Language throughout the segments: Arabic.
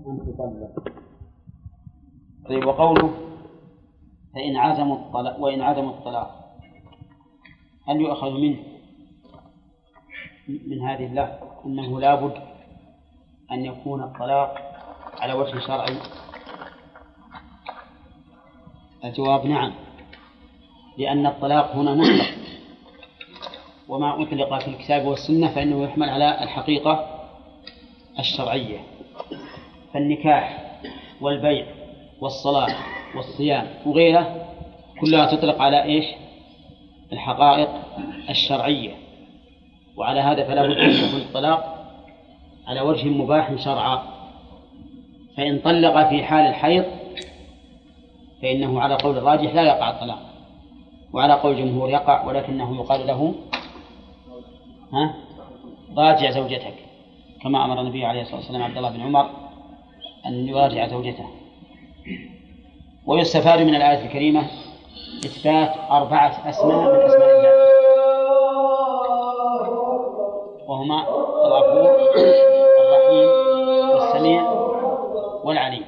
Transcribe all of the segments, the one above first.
أن تطلق. طيب، وقوله فإن عزموا الطلاق وإن عزموا الطلاق، هل يؤخذ منه من هذه اللفظ أنه لا بد أن يكون الطلاق على وجه شرعي؟ الجواب نعم، لأن الطلاق هنا مطلق، وما أطلق في الكتاب والسنة فإنه يحمل على الحقيقة الشرعية. فالنكاح والبيع والصلاة والصيام وغيره كلها تطلق على إيش؟ الحقائق الشرعية. وعلى هذا فلا بد أن يكون الطلاق على وجه مباح شرعا. فإن طلق في حال الحيض فإنه على قول الراجح لا يقع الطلاق، وعلى قول الجمهور يقع، ولكنه يقال له راجع زوجتك، كما أمر النبي عليه الصلاة والسلام عبد الله بن عمر أن يراجع زوجته. ويستفاد من الآية الكريمة إثبات 4 أسماء من أسماء الله، وهما الغفور الرحيم والسميع والعليم،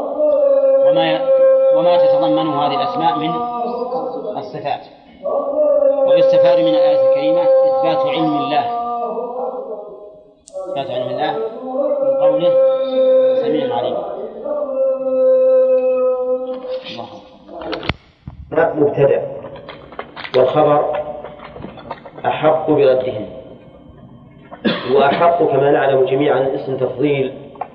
وما تتضمنه هذه الأسماء من الصفات. ويستفاد من الآية الكريمة إثبات علم الله، إثبات علم الله من قوله سميع عليم. مبتدأ، والخبر أحق بردهن. وأحق كما نعلم جميعا اسم تفضيل،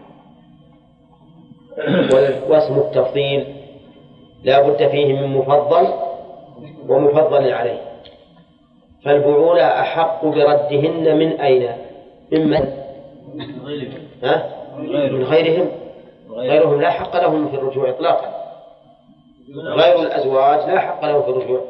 واسم التفضيل لا بد فيه من مفضل ومفضل عليه. فالبعولة أحق بردهن من أين؟ من غيرهم. غيرهم لا حق لهم في الرجوع إطلاقا. غير الأزواج لا حق لهم في الرجوع.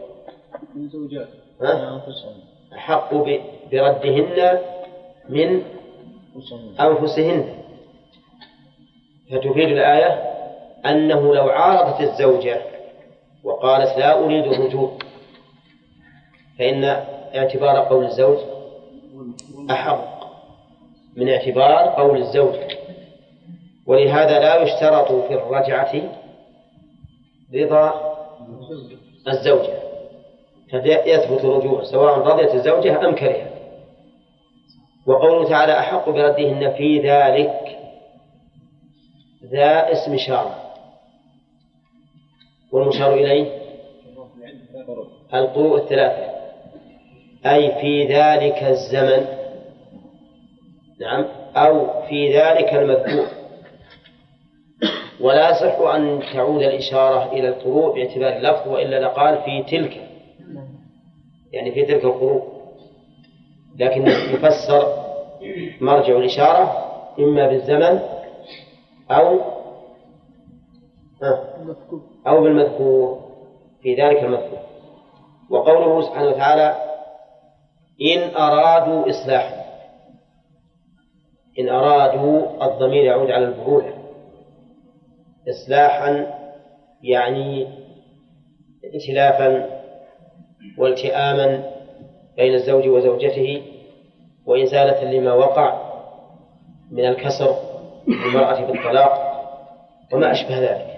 أحق بردهن من أنفسهن. فتفيد الآية أنه لو عارضت الزوجة وقالت لا أريد الرجوع فإن اعتبار قول الزوج أحق من اعتبار قول الزوج. ولهذا لا يشترط في الرجعة رضا الزوجة، فيثبت الرجوع سواء رضيت الزوجة أم كرهت. وقوله تعالى أحق بردهن في ذلك، ذا اسم إشارة، والمشار إليه القروء 3، أي في ذلك الزمن، نعم، أو في ذلك المذكور. ولا يصح أن تعود الإشارة إلى القروء باعتبار اللفظ، وإلا لقال في تلك، يعني في تلك القروء، لكن يفسر مرجع الإشارة إما بالزمن أو بالمذكور، في ذلك المذكور. وقوله سبحانه وتعالى إن أرادوا إصلاحا، إن أرادوا الضمير يعود على البعولة، إصلاحا يعني ائتلافا والتئاما بين الزوج وزوجته، وإزالة لما وقع من الكسر للمرأة بالطلاق وما أشبه ذلك.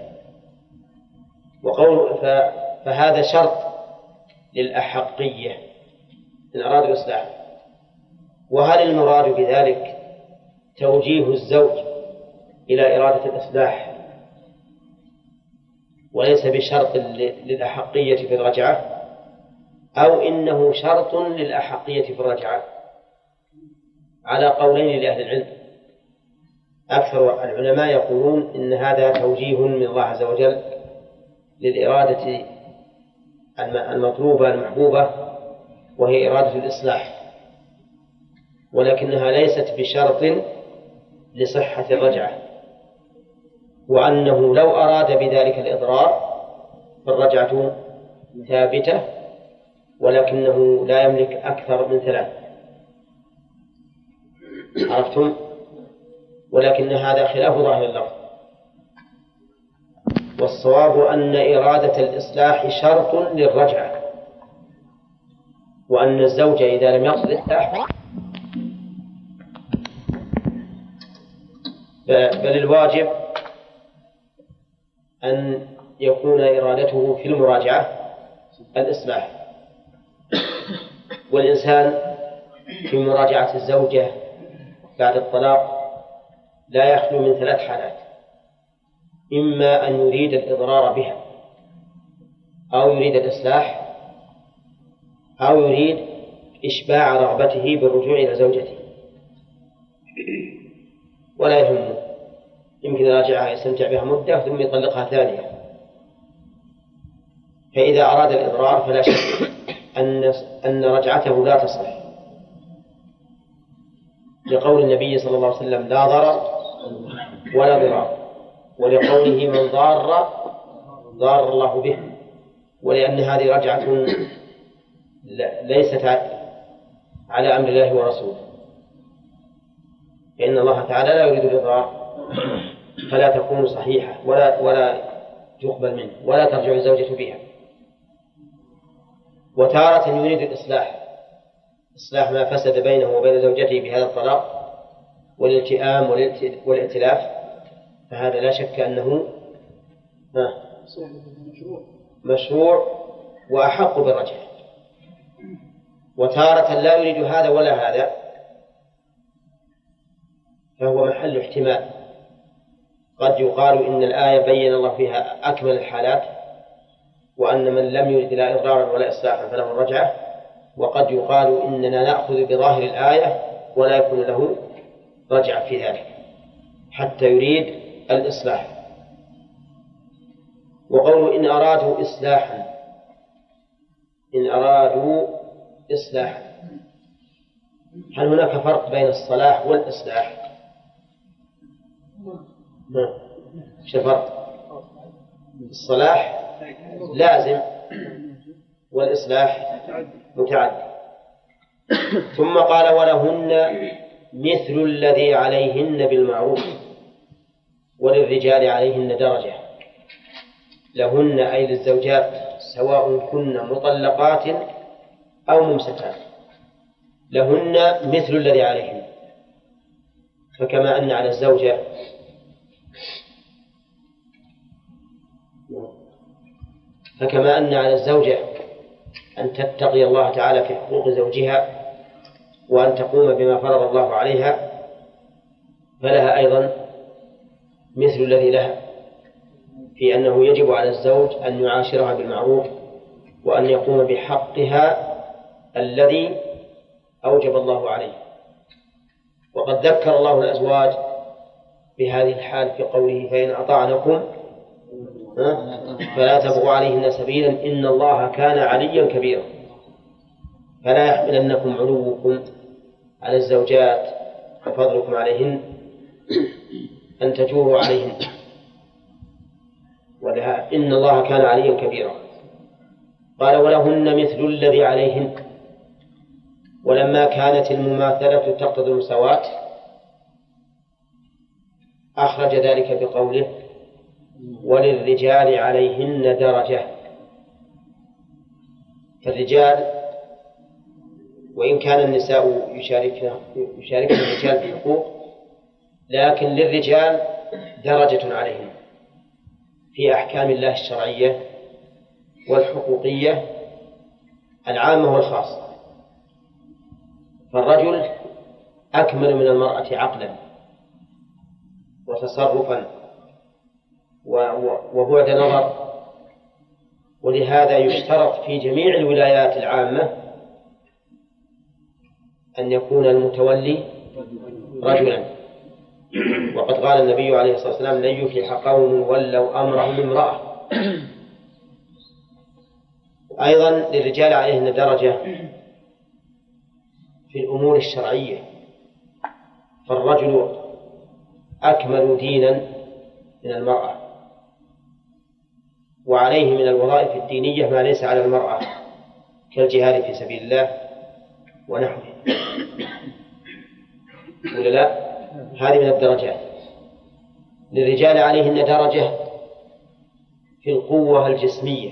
وقول فهذا شرط للأحقية إن أرادوا إصلاحا. وهل المراد بذلك توجيه الزوج إلى إرادة الإصلاح وليس بشرط للأحقية في الرجعة، أو إنه شرط للأحقية في الرجعة؟ على قولين لأهل العلم. أكثر العلماء يقولون إن هذا توجيه من الله عز وجل للإرادة المطلوبة المحبوبة، وهي إرادة الإصلاح، ولكنها ليست بشرط لصحة الرجعة، وأنه لو أراد بذلك الإضرار فالرجعة ثابتة، ولكنه لا يملك أكثر من 3. عرفتم؟ ولكن هذا خلاف ظاهر اللفظ، والصواب أن إرادة الإصلاح شرط للرجعة، وأن الزوج إذا لم يقصد الإصلاح بل الواجب أن يكون إرادته في المراجعة الإصلاح. والإنسان في مراجعة الزوجة بعد الطلاق لا يخلو من 3 حالات: إما أن يريد الإضرار بها، أو يريد الإصلاح، أو يريد إشباع رغبته بالرجوع إلى زوجته، ولا يهمه، يمكن يراجعها يستمتع بها مدة ثم يطلقها ثانية. فإذا أراد الإضرار فلا شك أن رجعته لا تصح، لقول النبي صلى الله عليه وسلم: لا ضرر ولا ضرار، ولقوله: من ضار الله به، ولأن هذه رجعة ليست على أمر الله ورسوله، فإن الله تعالى لا يريد الإضرار، فلا تكون صحيحة ولا تقبل منه ولا ترجع الزوجة بها. وتارة يريد الإصلاح، إصلاح ما فسد بينه وبين زوجته بهذا الطلاق والالتئام والائتلاف، فهذا لا شك أنه مشروع وأحق بالرجعة. وتارة لا يريد هذا ولا هذا، فهو محل احتمال. قد يقال إن الآية بين الله فيها أكمل الحالات، وأن من لم يرد لا إضرارا ولا إصلاحا فله الرجعة، وقد يقال إننا نأخذ بظاهر الآية ولا يكون له رجعة في ذلك حتى يريد الإصلاح. وقوله إن أرادوا إصلاحا، هل هناك فرق بين الصلاح والإصلاح؟ ايش الفرق؟ الصلاح لازم والإصلاح متعدي. ثم قال: ولهن مثل الذي عليهن بالمعروف وللرجال عليهن درجة. لهن أي للزوجات، سواء كن مطلقات أو ممسكات، لهن مثل الذي عليهن. فكما أن على الزوجة أن تتقي الله تعالى في حقوق زوجها وأن تقوم بما فرض الله عليها، فلها أيضا مثل الذي لها، في أنه يجب على الزوج أن يعاشرها بالمعروف وأن يقوم بحقها الذي أوجب الله عليه. وقد ذكر الله الأزواج بهذه الحال في قوله: فإن أطعنكم فلا تبغوا عليهن سبيلا إن الله كان عليا كبيرا. فلا يحملنكم علوكم على الزوجات وفضلكم عليهن أن تجوروا عليهن، إن الله كان عليا كبيرا. قال: ولهن مثل الذي عليهن. ولما كانت المماثلة تقتضي المساواة أخرج ذلك بقوله: وللرجال عليهن درجة. فالرجال وإن كان النساء يشاركن الرجال في الحقوق، لكن للرجال درجة عليهم في أحكام الله الشرعية والحقوقية العامة والخاصة. فالرجل أكمل من المرأة عقلا وتصرفا وبعد نظر، ولهذا يشترط في جميع الولايات العامة أن يكون المتولي رجلا. وقد قال النبي عليه الصلاة والسلام: لن يفلح قوم ولوا أمرهم امرأة. أيضا للرجال عليهن درجة في الأمور الشرعية، فالرجل أكمل دينا من المرأة، وعليه من الوظائف الدينية ما ليس على المرأة كالجهاد في سبيل الله ونحوه، ولا لا؟ هذه من الدرجات. للرجال عليهن درجة في القوة الجسمية،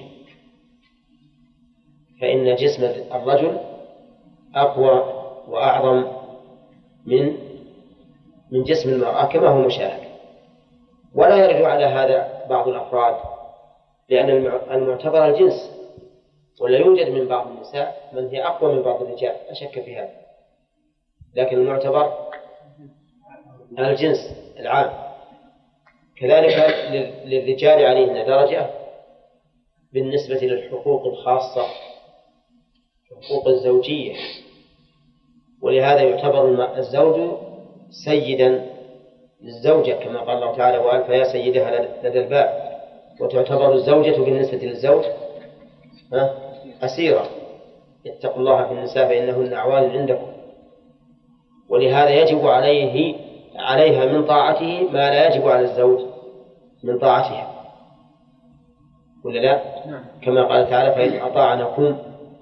فإن جسم الرجل أقوى وأعظم من جسم المرأة كما هو مشاهد. ولا يرجع على هذا بعض الأفراد، لأن المعتبر الجنس، ولا يوجد من بعض النساء من هي أقوى من بعض الرجال، لا شك في هذا، لكن المعتبر الجنس العام. كذلك للرجال عليهن درجة بالنسبة للحقوق الخاصة، حقوق الزوجية، ولهذا يعتبر الزوج سيدا للزوجة كما قال الله تعالى: وألف يا سيدها لدى الباب. وتعتبر الزوجة بالنسبة للزوج أسيرة. اتقوا الله في النساء فإنهن أعوان عندكم. ولهذا يجب عليها من طاعته ما لا يجب على الزوج من طاعتها، ولا لا؟ كما قال تعالى: فإن أطاعنكم،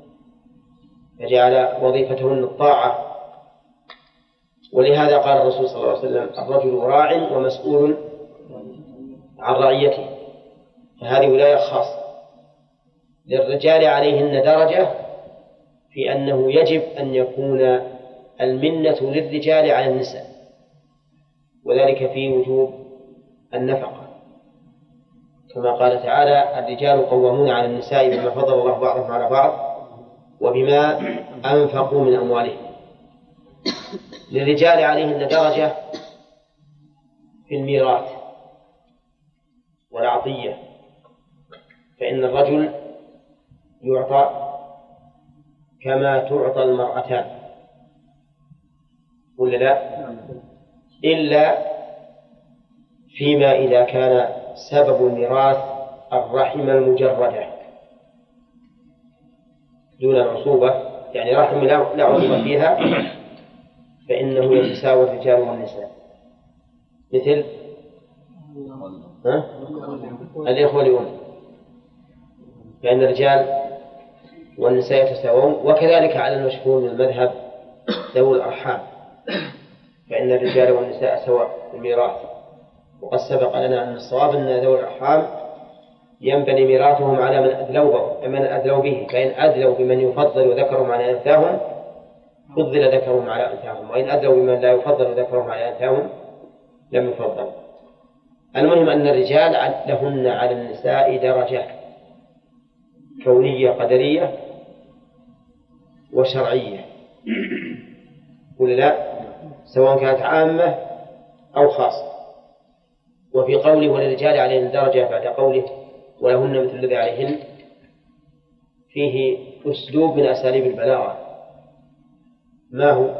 فجعل وظيفتهن الطاعة. ولهذا قال الرسول صلى الله عليه وسلم: الرجل راع ومسؤول عن رعيته. فهذه ولاية خاصة. للرجال عليهن درجة في أنه يجب أن يكون المنة للرجال على النساء، وذلك في وجوب النفقة، كما قال تعالى: الرجال قوامون على النساء بما فضل الله بعضهم على بعض وبما أنفقوا من أموالهم. للرجال عليهن درجة في الميراث والعطية، فإن الرجل يعطى كما تعطى المرأتان، ولا لا؟ إلا فيما إذا كان سبب الميراث الرحم المجردة دون العصوبة، يعني رحم لا عصوبة فيها، فإنه يتساوى الرجال والنساء، مثل الإخوة لأم، فإن الرجال والنساء يتساوون. وكذلك على المشهور من المذهب ذوي الأرحام، فإن الرجال والنساء سواء في الميراث. وقد سبق لنا أن الصواب أن ذوي الأرحام ينبني ميراثهم على من أدلوا به، فإن أدلوا بمن يفضل ذكرهم على أنثاهم فضل ذكرهم على أنثاهم، وإن أدلوا بمن لا يفضل ذكرهم على أنثاهم لم يفضل. المهم أن الرجال لهن على النساء درجة كونية قدرية وشرعية، ولا لا؟ سواء كانت عامة أو خاصة. وفي قوله وللرجال عليهن درجة بعد قوله ولهن مثل الذي عليهن فيه أسلوب من أساليب البلاغة. ما هو؟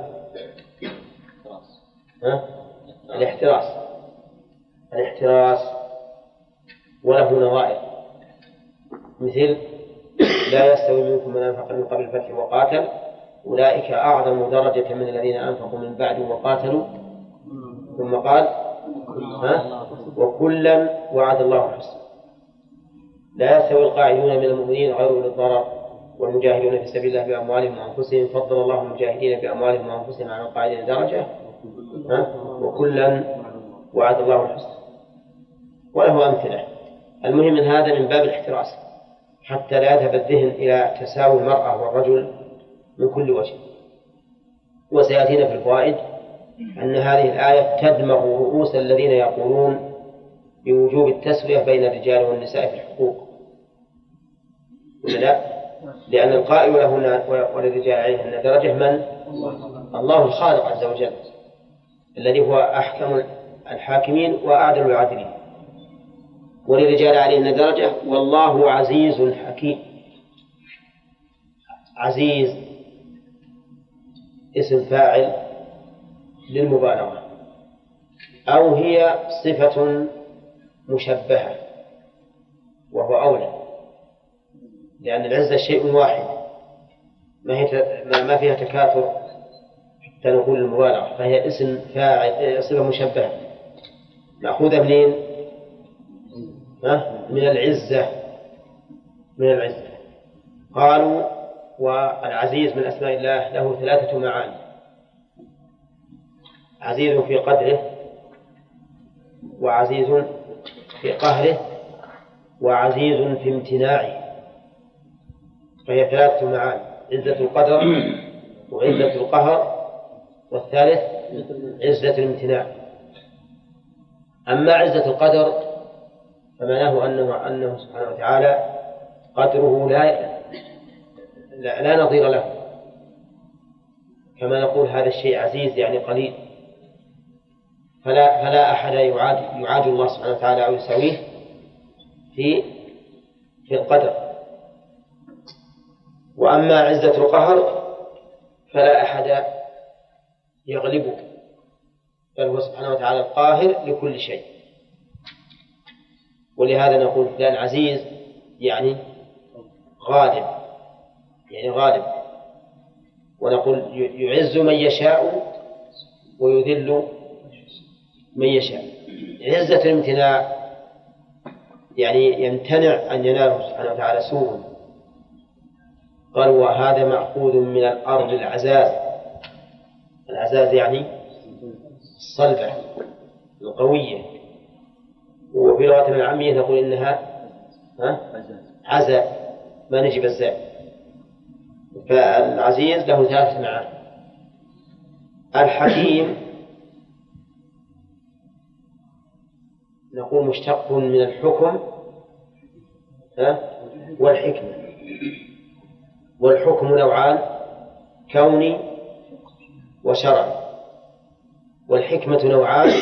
الاحتراس وله نظائر، مثل لا يستوي منكم من أنفق من قبل الفتح وقاتل أولئك أعظم درجة من الذين أنفقوا من بعد وقاتلوا، ثم قال وكلا وعد الله الحسنى. لا يستوي القاعدون من المؤمنين غير أولي الضرر والمجاهدون في سبيل الله بأموالهم وأنفسهم فضل الله المجاهدين بأموالهم وأنفسهم على القاعدين درجة، وكلا وعد الله الحسنى. وله أمثلة. المهم من هذا من باب الاحتراس حتى لا يذهب الذهن إلى تساوي المرأة والرجل من كل وجه. وسيأتينا في الفوائد أن هذه الآية تدمغ رؤوس الذين يقولون بوجوب التسوية بين الرجال والنساء في الحقوق، ولا لا؟ لأن القائل لهن وللرجال عليهن درجة من؟ الله الخالق عز وجل، الذي هو أحكم الحاكمين وأعدل العادلين. وللرجال عليهن درجة والله عزيز حكيم. عزيز اسم فاعل للمبالغة، أو هي صفة مشبهة وهو أولى، لأن العزة شيء واحد ما فيها تكاثر حتى نقول المبالغة، فهي اسم فاعل صفة مشبهة مأخوذة منين؟ من العزة. قالوا والعزيز من أسماء الله له 3 معاني: عزيز في قدره، وعزيز في قهره، وعزيز في امتناعه. فهي 3 معاني: عزة القدر وعزة القهر والثالث عزة الامتناع. أما عزة القدر فمعناه أنه سبحانه وتعالى قدره لا نظير له، كما نقول هذا الشيء عزيز يعني قليل، فلا أحد يعاد الله سبحانه وتعالى أو يساويه في القدر. وأما عزة القهر فلا أحد يغلبه، بل هو سبحانه وتعالى القاهر لكل شيء. ولهذا نقول فلان عزيز يعني غالب، ونقول يعز من يشاء ويذل من يشاء. عزة الامتناع يعني يمتنع أن يناله سبحانه وتعالى سوء. قال وهذا مأخوذ من الأرض العزاز يعني الصلبة القوية، وفي لغتنا العامية نقول إنها عزاء ما نجي بالزاء. فالعزيز له 3 معاني. الحكيم نقول مشتق من الحكم والحكمة، والحكم نوعان كوني وشرعي، والحكمة نوعان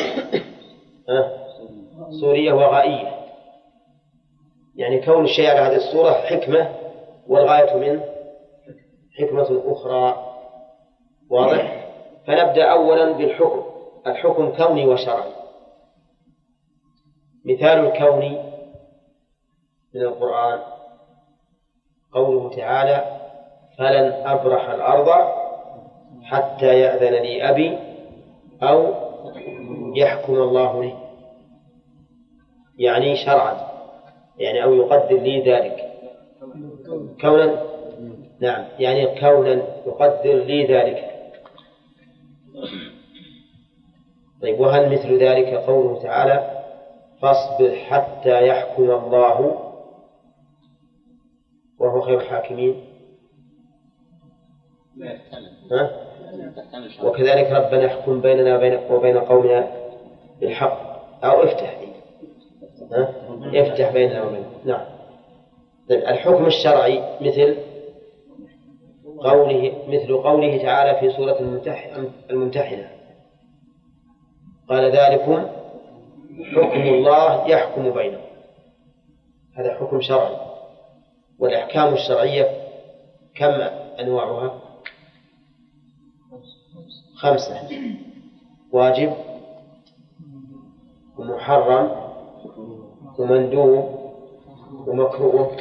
صورية وغائية. يعني كون الشيء على هذه الصورة حكمة، والغاية منه حكمة أخرى. واضح؟ فنبدأ أولا بالحكم. الحكم كوني وشرعي. مثال الكون من القرآن قوله تعالى فلن أبرح الأرض حتى يأذن لي أبي أو يحكم الله لي، يعني شرعا، يعني أو يقدر لي ذلك كونا. نعم، يعني كونا يقدر لي ذلك. طيب، وهل مثل ذلك قوله تعالى فاصبر حتى يحكم الله وهو خير الحاكمين؟ وكذلك ربنا احكم بيننا وبين قومنا بالحق، أو افتح بيننا وبينهم. نعم. طيب، الحكم الشرعي مثل قوله تعالى في سورة الممتحنة قال ذلكم حكم الله يحكم بينكم. هذا حكم شرعي. والأحكام الشرعية كم أنواعها؟ 5: واجب ومحرم ومندوب ومكروه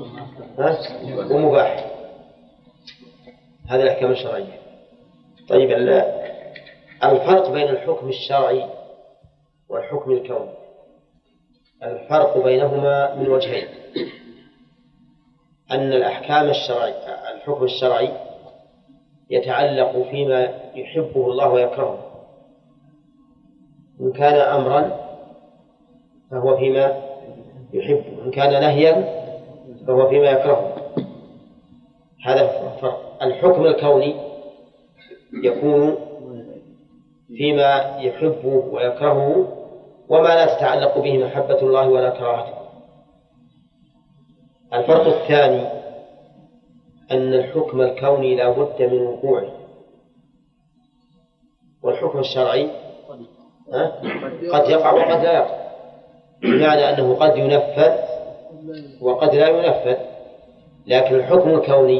ومباح. هذه الأحكام الشرعية. طيب، الفرق بين الحكم الشرعي والحكم الكوني، الفرق بينهما من وجهين: أن الحكم الشرعي يتعلق فيما يحبه الله ويكرهه، إن كان أمرا فهو فيما يحبه، إن كان نهيا فهو فيما يكرهه. هذا الفرق. الحكم الكوني يكون فيما يحبه ويكرهه وما لا تتعلق به محبة الله ولا كراهته. الفرق الثاني أن الحكم الكوني لا بد من وقوعه، والحكم الشرعي قد يقع وقد لا يقع، بمعنى أنه قد ينفذ وقد لا ينفذ. لكن الحكم الكوني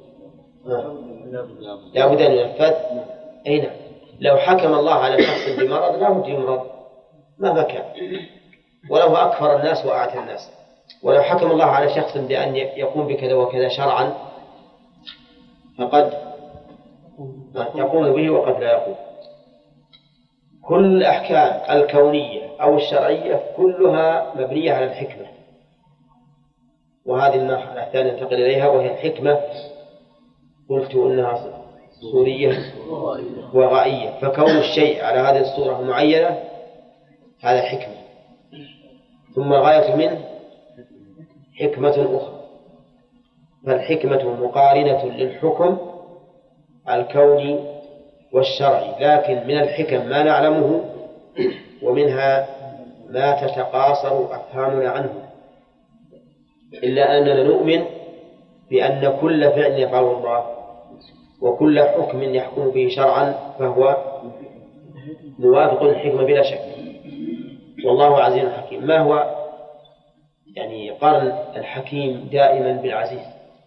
لا بد أن ينفذ. أين لو حكم الله على شخص بمرض لا بد يمرض مهما كان، ولو أكثر الناس وأعتى الناس. ولو حكم الله على شخص بأن يقوم بكذا وكذا شرعا فقد يقوم به وقد لا يقوم. كل الأحكام الكونية أو الشرعية كلها مبنية على الحكمة، وهذه المرحلة الثانية ننتقل إليها وهي الحكمة. قلت إنها صورية وغائية، فكون الشيء على هذه الصورة المعينة هذا حكمة، ثم الغاية منه حكمة أخرى. فالحكمة مقارنة للحكم الكوني والشرعي، لكن من الحكم ما نعلمه ومنها ما تتقاصر أفهامنا عنه، إلا أننا نؤمن بأن كل فعل يفعله الله وكل حكم يحكم به شرعا فهو موافق للحكمة بلا شك، والله عزيز حكيم. ما هو يعني قارن الحكيم دائما بالعزيز؟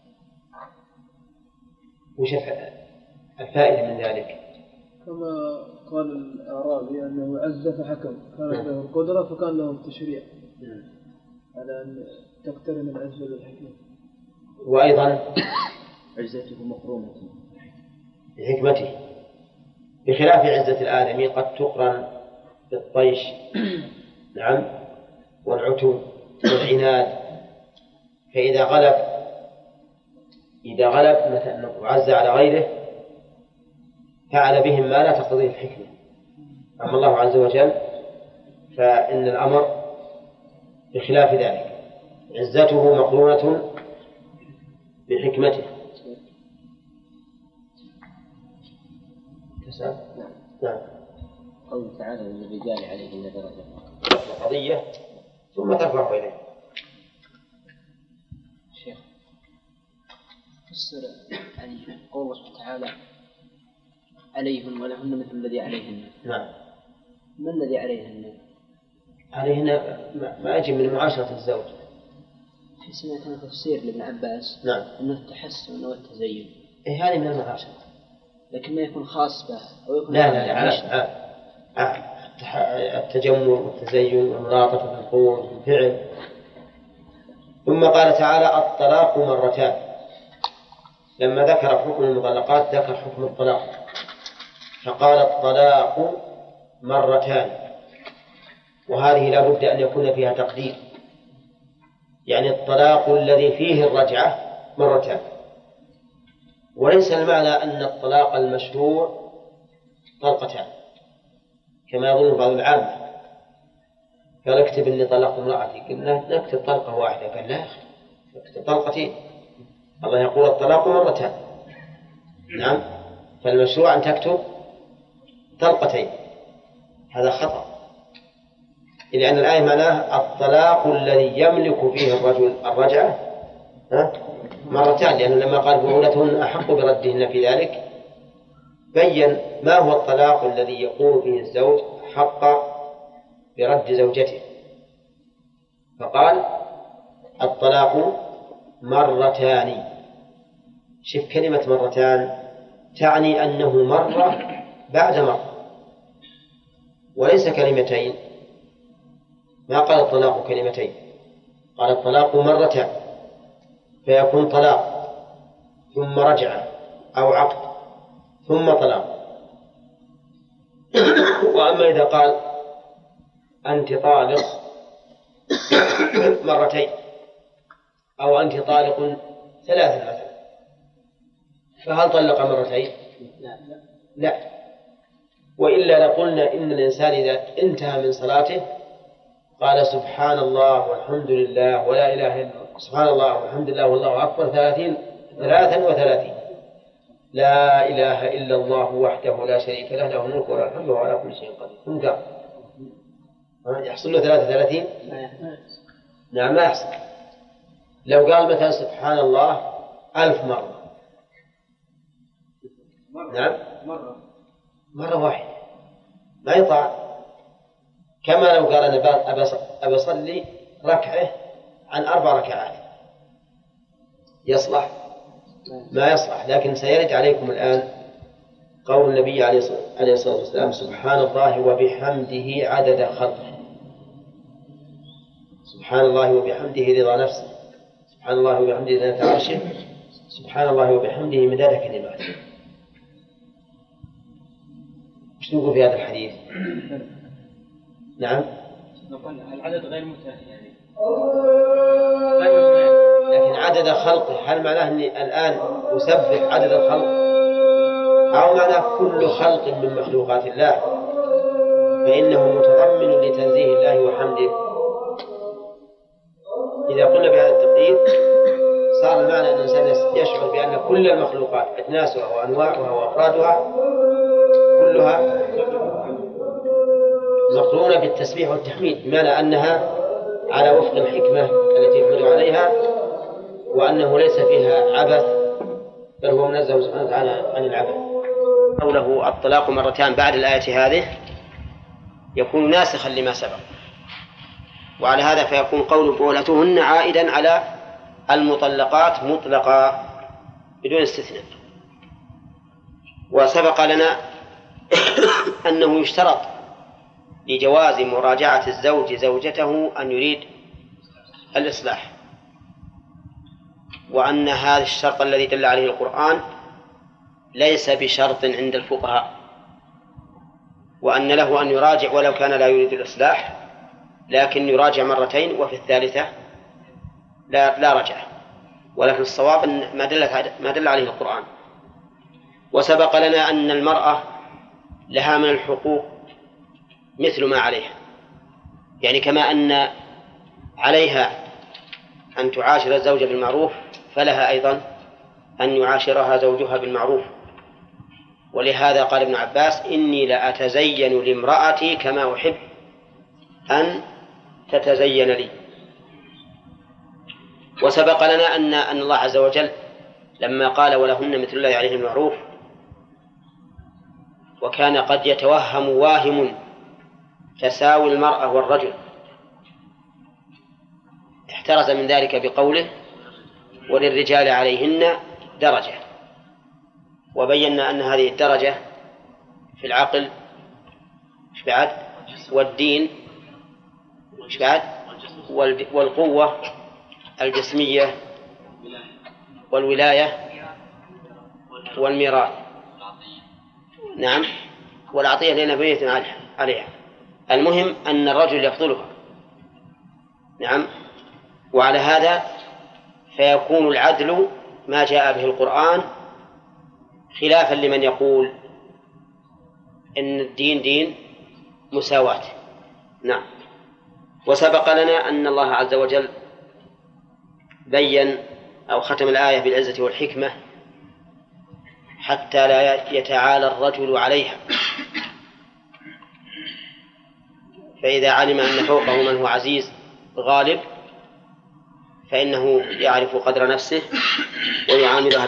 وش الفائدة من ذلك؟ كما قال الأعرابي أنه عز فحكم، كانت له القدرة فكان له التشريع على أن تقترن العزة بالحكمة. وأيضا عزته مقرونة بحكمته، بخلاف عزة الآدمي قد تقرن بالطيش نعم والعتو والعناد. فإذا غلب مثلا وعز على غيره فعل بهم ما لا تقتضيه الحكمة. أما الله عز وجل فإن الأمر بخلاف ذلك، عزته مقرونة بحكمته. نعم. قوله تعالى للرجال عليهن درجة، قضية ثم ترفع إليه. شيخ فسر يعني قوله تعالى عليهن ولهن مثل الذي عليهن. نعم. ما الذي عليهن؟ عليهن ما يجب من معاشرة الزوج. في سمعت تفسير لابن عباس نعم أنه التحسن والتزين. إيه هذه من المعاشرة، لكن ما يكون خاص به أو يكون لا التجمل والتزين والملاطفة بالقول بالفعل. ثم قال تعالى الطلاق مرتان، لما ذكر حكم المطلقات ذكر حكم الطلاق فقال الطلاق مرتان، وهذه لا بد أن يكون فيها تقدير، يعني الطلاق الذي فيه الرجعة مرتان، وليس المعنى أن الطلاق المشروع طلقتان كما يظن بعض العامة، قال اكتب إني طلقت امرأتي، قلنا نكتب طلقة واحدة، قال لا اكتب طلقتين، الله يقول الطلاق مرتان. نعم، فالمشروع أن تكتب طلقتين، هذا خطأ، لأن الآية معناها الطلاق الذي يملك فيه الرجل الرجعة مرتان، لأنه لما قال بعولتهن أحق بردهن في ذلك بين ما هو الطلاق الذي يقول فيه الزوج حق برد زوجته، فقال الطلاق مرتان. شوف كلمة مرتان تعني أنه مرة بعد مرة وليس كلمتين، ما قال الطلاق كلمتين، قال الطلاق مرتان، فيكون طلاق ثم رجعة أو عقد ثم طلاق. وأما إذا قال أنت طالق مرتين أو أنت طالق ثلاثا مثلا، فهل طلق مرتين؟ لا. وإلا لقلنا إن الإنسان إذا انتهى من صلاته قال سبحان الله والحمد لله ولا إله إلا الله، سبحان الله والحمد لله والله أكبر 33 لا إله إلا الله وحده لا شريك له له الملك وله الحمد وهو على كل شيء قدير، هم قال يحصل له 33؟ نعم ما يحصل. لو قال مثلا سبحان الله 1000 مرة نعم مرة واحدة ما يطاع، كما لو قال أنا أبى أصلي ركعة عن 4 ركعات يصلح؟ ما يصلح. لكن سيرد عليكم الآن قول النبي عليه الصلاة والسلام سبحان الله وبحمده عدد خلقه، سبحان الله وبحمده رضا نفسه، سبحان الله وبحمده زنة عرشه، سبحان الله وبحمده مداد كلماته. وش نقول في هذا الحديث؟ نعم العدد غير متاح يعني، لكن عدد خلقه هل معناه أني الآن أسبح عدد الخلق أو معناه كل خلق من مخلوقات الله، فإنه متضمن لتنزيه الله وحمده. إذا قلنا بهذا التقدير صار المعنى أن الإنسان يشعر بأن كل المخلوقات أجناسها وأنواعها وأفرادها كلها مقرونة بالتسبيح والتحميد، بمعنى أنها على وفق الحكمة التي يحمد عليها، وأنه ليس فيها عبث، بل هو منزه سبحانه وتعالى عن العبث. قوله الطلاق مرتان بعد الآية هذه يكون ناسخا لما سبق، وعلى هذا فيكون قول بولتهن عائدا على المطلقات مطلقا بدون استثناء. وسبق لنا أنه يشترط لجواز مراجعة الزوج زوجته أن يريد الإصلاح، وأن هذا الشرط الذي دل عليه القرآن ليس بشرط عند الفقهاء، وأن له أن يراجع ولو كان لا يريد الإصلاح، لكن يراجع مرتين وفي الثالثة لا رجع، ولكن الصواب ما دل عليه القرآن. وسبق لنا أن المرأة لها من الحقوق مثل ما عليها، يعني كما أن عليها أن تعاشر الزوج بالمعروف فلها أيضا أن يعاشرها زوجها بالمعروف. ولهذا قال ابن عباس: إني لأتزين لامرأتي كما أحب أن تتزين لي. وسبق لنا أن الله عز وجل لما قال ولهن مثل الله عليهم بالمعروف، وكان قد يتوهم واهم تساوي المرأة والرجل، احترز من ذلك بقوله: وللرجال عليهن درجة. وبينا أن هذه الدرجة في العقل بعد، والدين بعد، والقوة الجسمية، والولاية، والميراث، نعم، والعطية لنبية عليها. المهم أن الرجل يفضلها، نعم. وعلى هذا فيكون العدل ما جاء به القرآن، خلافا لمن يقول إن الدين دين مساواة، نعم. وسبق لنا أن الله عز وجل بين أو ختم الآية بالعزة والحكمة حتى لا يتعالى الرجل عليها، فإذا علم أن فوقه من هو عزيز غالب فإنه يعرف قدر نفسه ويعاملها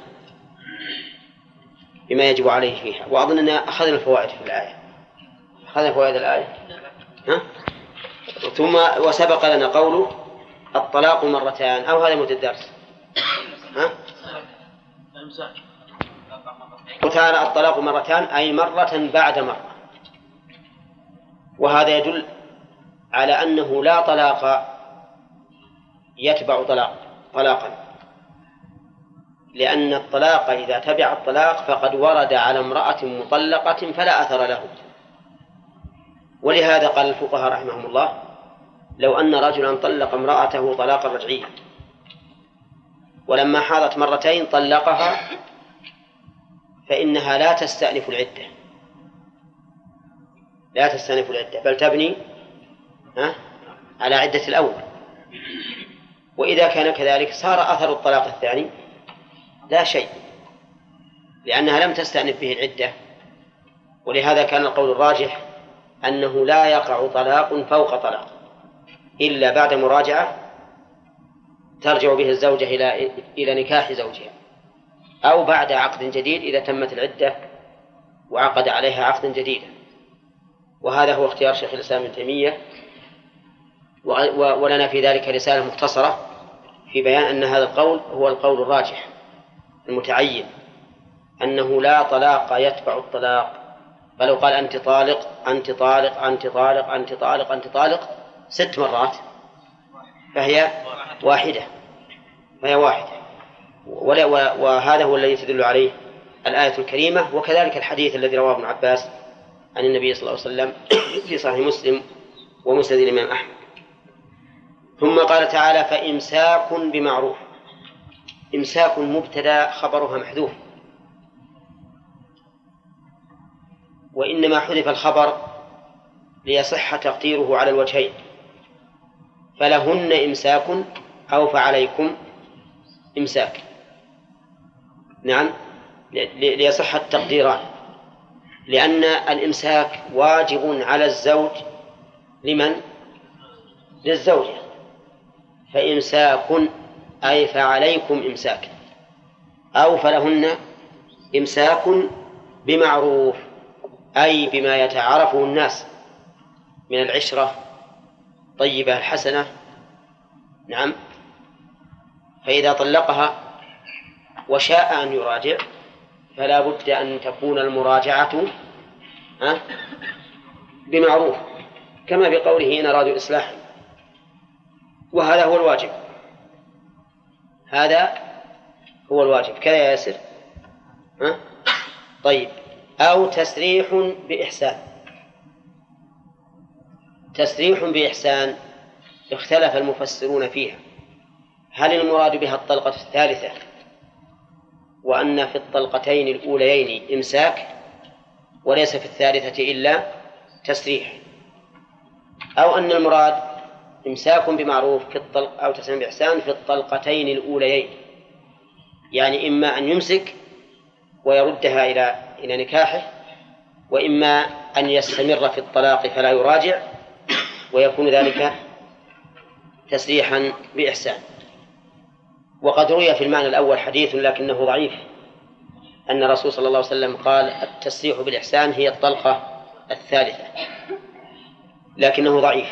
بما يجب عليه فيها. وأظننا أخذنا الفوائد في الآية، أخذنا فوائد الآية، ها؟ ثم وسبق لنا قوله الطلاق مرتان، أو هذا الدرس، ها؟ وتعالى الطلاق مرتان أي مرة بعد مرة، وهذا يدل على أنه لا طلاق يتبع طلاقا، لأن الطلاق إذا تبع الطلاق فقد ورد على امرأة مطلقة فلا أثر له. ولهذا قال الفقهاء رحمهم الله: لو أن رجلا طلق امرأته طلاقا رجعيا ولما حاضت مرتين طلقها فإنها لا تستأنف العدة، بل تبني على عدة الأول. وإذا كان كذلك صار أثر الطلاق الثاني لا شيء، لأنها لم تستأنف به العدة. ولهذا كان القول الراجح أنه لا يقع طلاق فوق طلاق إلا بعد مراجعة ترجع به الزوجة إلى نكاح زوجها، أو بعد عقد جديد إذا تمت العدة وعقد عليها عقدا جديدا. وهذا هو اختيار شيخ الإسلام ابن تيمية، ولنا في ذلك رسالة مختصرة في بيان أن هذا القول هو القول الراجح المتعين، أنه لا طلاق يتبع الطلاق. فلو قال أنت طالق أنت طالق أنت طالق أنت طالق أنت طالق 6 مرات فهي واحدة، وهذا هو الذي تدل عليه الآية الكريمة، وكذلك الحديث الذي رواه ابن عباس عن النبي صلى الله عليه وسلم في صحيح مسلم ومسند الإمام أحمد. ثم قال تعالى: فإمساك بمعروف. إمساك مبتدأ خبرها محذوف، وإنما حذف الخبر ليصح تقديره على الوجهين: فلهن إمساك أو فعليكم إمساك، نعم، ليصح التقديران. لأن الإمساك واجب على الزوج لمن؟ للزوجة. فإمساك أي فعليكم إمساك، أو فلهن إمساك بمعروف، أي بما يتعارفه الناس من العشرة طيبة الحسنة. نعم. فإذا طلقها وشاء أن يراجع فلا بد أن تكون المراجعة بمعروف، كما بقوله إن أرادوا إصلاحا، وهذا هو الواجب. هذا هو الواجب كذا يا ياسر. طيب. أو تسريح بإحسان. تسريح بإحسان اختلف المفسرون فيها، هل المراد بها الطلقة الثالثة وأن في الطلقتين الأوليين إمساك وليس في الثالثة إلا تسريح، أو أن المراد إمساك بمعروف في الطلق أو تسريح بإحسان في الطلقتين الأوليين، يعني إما أن يمسك ويردها إلى نكاحه، وإما أن يستمر في الطلاق فلا يراجع ويكون ذلك تسريحا بإحسان. وقد روي في المعنى الأول حديث لكنه ضعيف، أن الرسول صلى الله عليه وسلم قال التسريح بالإحسان هي الطلقة الثالثة، لكنه ضعيف.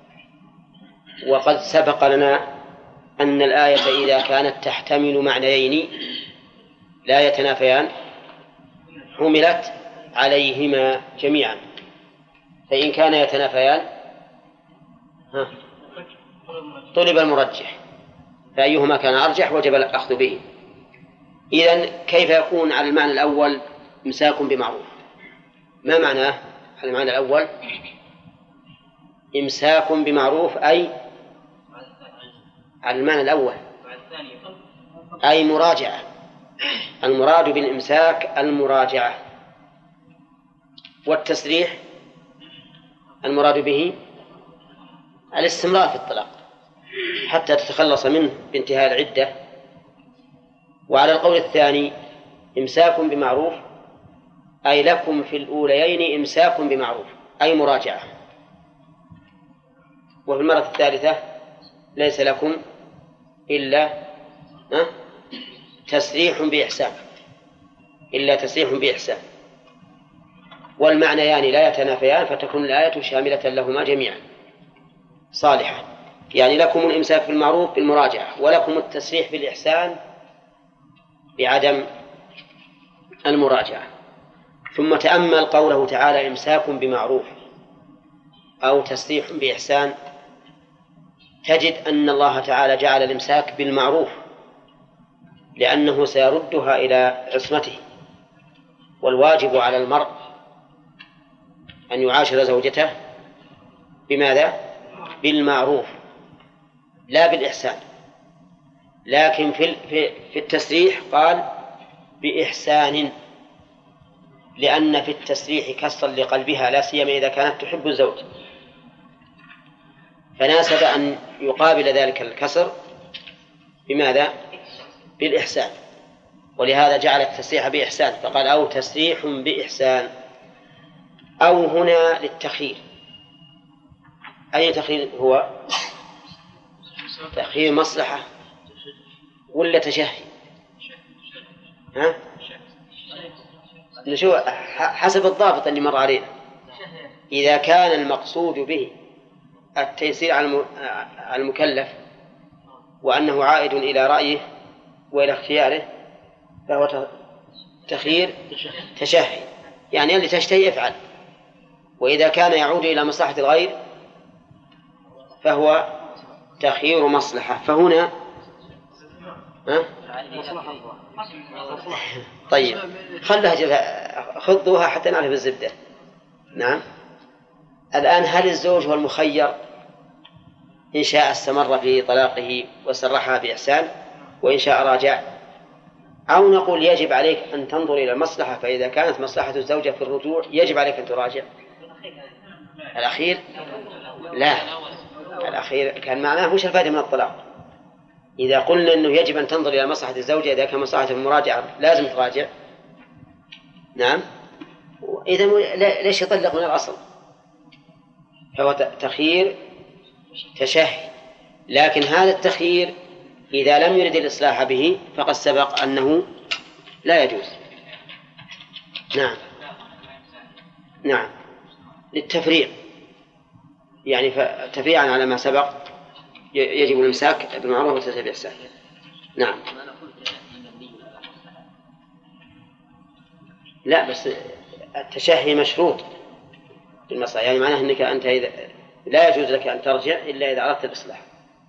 وقد سبق لنا أن الآية إذا كانت تحتمل معنيين لا يتنافيان حملت عليهما جميعا، فإن كان يتنافيان طلب المرجح، فأيهما كان أرجح وجب الأخذ به. إذن كيف يكون على المعنى الأول إمساك بمعروف؟ ما معناه على المعنى الأول إمساك بمعروف؟ أي على المعنى الأول أي مراجعة. المراد بالإمساك المراجعة، والتسريح المراد به الاستمرار في الطلاق حتى تتخلص منه بانتهاء العدة. وعلى القول الثاني إمساك بمعروف أي لكم في الأوليين إمساك بمعروف أي مراجعة، وفي المرة الثالثة ليس لكم إلا تسريح بإحسان، إلا تسريح بإحسان. والمعنيان لا يتنافيان، فتكون الآية شاملة لهما جميعا صالحة، يعني لكم الإمساك بالمعروف بالمراجعة، ولكم التسريح بالإحسان بعدم المراجعة. ثم تأمل قوله تعالى إمساك بمعروف أو تسريح بإحسان، تجد أن الله تعالى جعل الإمساك بالمعروف لأنه سيردها إلى عصمته، والواجب على المرء أن يعاشر زوجته بماذا؟ بالمعروف لا بالإحسان. لكن في التسريح قال بإحسان، لأن في التسريح كسرا لقلبها لا سيما إذا كانت تحب الزوج، فناسب أن يقابل ذلك الكسر بماذا؟ بالإحسان. ولهذا جعل التسريح بإحسان فقال أو تسريح بإحسان. أو هنا للتخيير. أي تخيير هو؟ تخيير مصلحة ولا تشهي؟ نشوف حسب الضابط اللي مر علينا. إذا كان المقصود به التيسير على المكلف وأنه عائد إلى رأيه وإلى اختياره فهو تخيير تشهي، يعني اللي تشتهي افعل. وإذا كان يعود إلى مصلحة الغير فهو تخيير مصلحة. فهنا طيب خلها خذوها حتى نعرف الزبدة. نعم. الآن هل الزوج هو المخير إن شاء استمر في طلاقه وسرحها بإحسان وإن شاء راجع، أو نقول يجب عليك أن تنظر إلى المصلحة، فإذا كانت مصلحة الزوجة في الرجوع يجب عليك أن تراجع؟ الأخير لا، الأخير كان معناه وش الفائدة من الطلاق؟ إذا قلنا أنه يجب أن تنظر إلى مصلحة الزوجة، إذا كان مصلحة المراجعة لازم تراجع. نعم. إذا ليش يطلق من الأصل؟ فهو تخيير تشهي، لكن هذا التخيير إذا لم يرد الإصلاح به فقد سبق أنه لا يجوز. نعم للتفريع، يعني تفريعا على ما سبق يجب الإمساك بالمعروف والتسهيل بالإحسان. نعم. لا بس التشهي مشروط بالمصلحة، يعني معناه أنك أنت إذا لا يجوز لك أن ترجع إلا إذا أردت الإصلاح.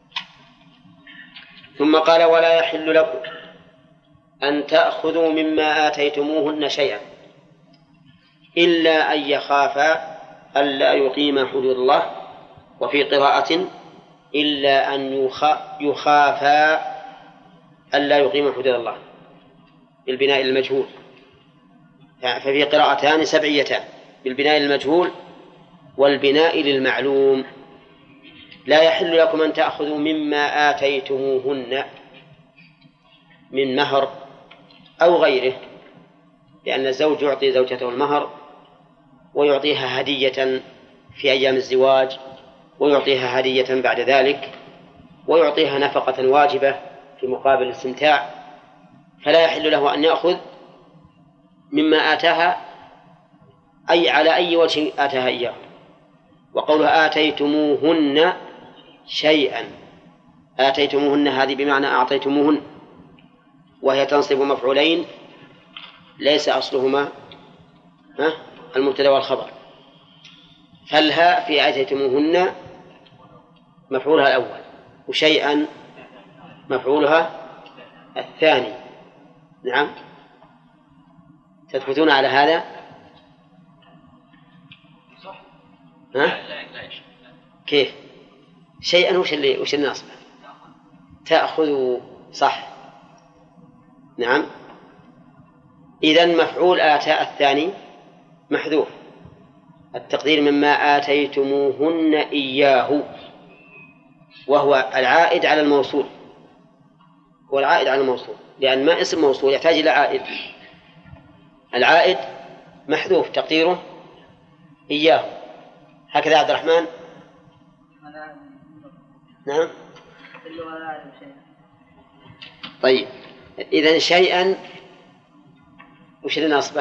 ثم قال ولا يحل لكم أن تأخذوا مما آتيتموهن شيئا إلا أن يخافا ألا يقيما حدود الله، وفي قراءة إلا أن يخافا ألا يقيما حدود الله بالبناء المجهول، ففي قراءتان سبعيتان بالبناء المجهول والبناء للمعلوم. لا يحل لكم أن تأخذوا مما آتيتموهن من مهر أو غيره، لأن الزوج يعطي زوجته المهر ويعطيها هدية في أيام الزواج، ويعطيها هدية بعد ذلك، ويعطيها نفقة واجبة في مقابل الاستمتاع، فلا يحل له أن يأخذ مما آتاها أي على أي وجه آتاها إياه. وقولها آتيتموهن شيئا، آتيتموهن هذه بمعنى أعطيتموهن، وهي تنصب مفعولين ليس أصلهما المبتدأ والخبر، فالهاء في آتيتموهن مفعولها الأول، وشيئا مفعولها الثاني. نعم، تثبتون على هذا؟ كيف؟ شيئا وش الناصب؟ تأخذوا، صح. نعم، إذن مفعول آتاء الثاني محذوف، التقدير مما آتيتموهن إياه، وهو العائد على الموصول، هو العائد على الموصول، لأن ما اسم موصول يحتاج إلى عائد. العائد محذوف تقديره إياه، هكذا عبد الرحمن. نعم. طيب، إذن شيئا وش الناصبة؟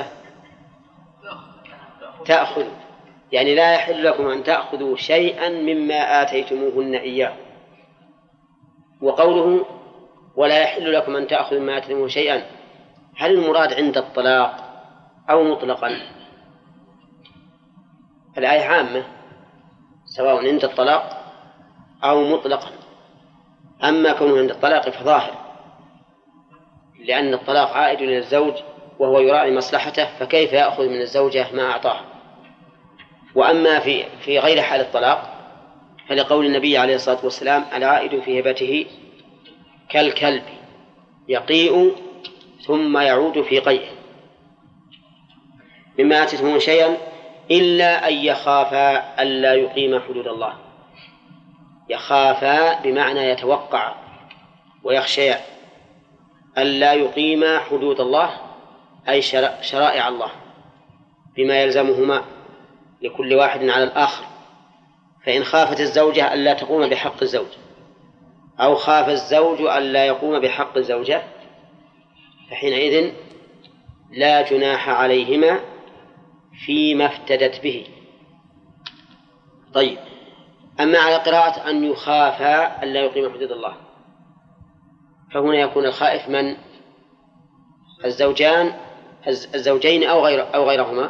تأخذ، يعني لا يحل لكم أن تأخذوا شيئا مما آتيتموهن إياه. وقوله ولا يحل لكم أن تأخذوا مما آتيتموهن شيئا، هل المراد عند الطلاق أو مطلقا؟ الآية عامة سواء عند الطلاق أو مطلقا، أما كونه عند الطلاق فظاهر، لأن الطلاق عائد إلى الزوج وهو يراعي مصلحته، فكيف يأخذ من الزوجة ما أعطاه؟ وأما في غير حال الطلاق فلقول النبي عليه الصلاة والسلام العائد في هبته كالكلب يقيء ثم يعود في قيئه. مما آتيتموهن شيئا إلا أن يخافا ألا يقيم حدود الله. يخافا بمعنى يتوقع ويخشى ألا يقيم حدود الله، أي شرائع الله بما يلزمهما لكل واحد على الآخر. فإن خافت الزوجة ألا تقوم بحق الزوج، أو خاف الزوج ألا يقوم بحق الزوجة، فحينئذ لا جناح عليهما فيما افتدت به. طيب، أما على قراءة أن يخافا ألا يقيم حدود الله، فهنا يكون الخائف من؟ الزوجين أو غيرهما.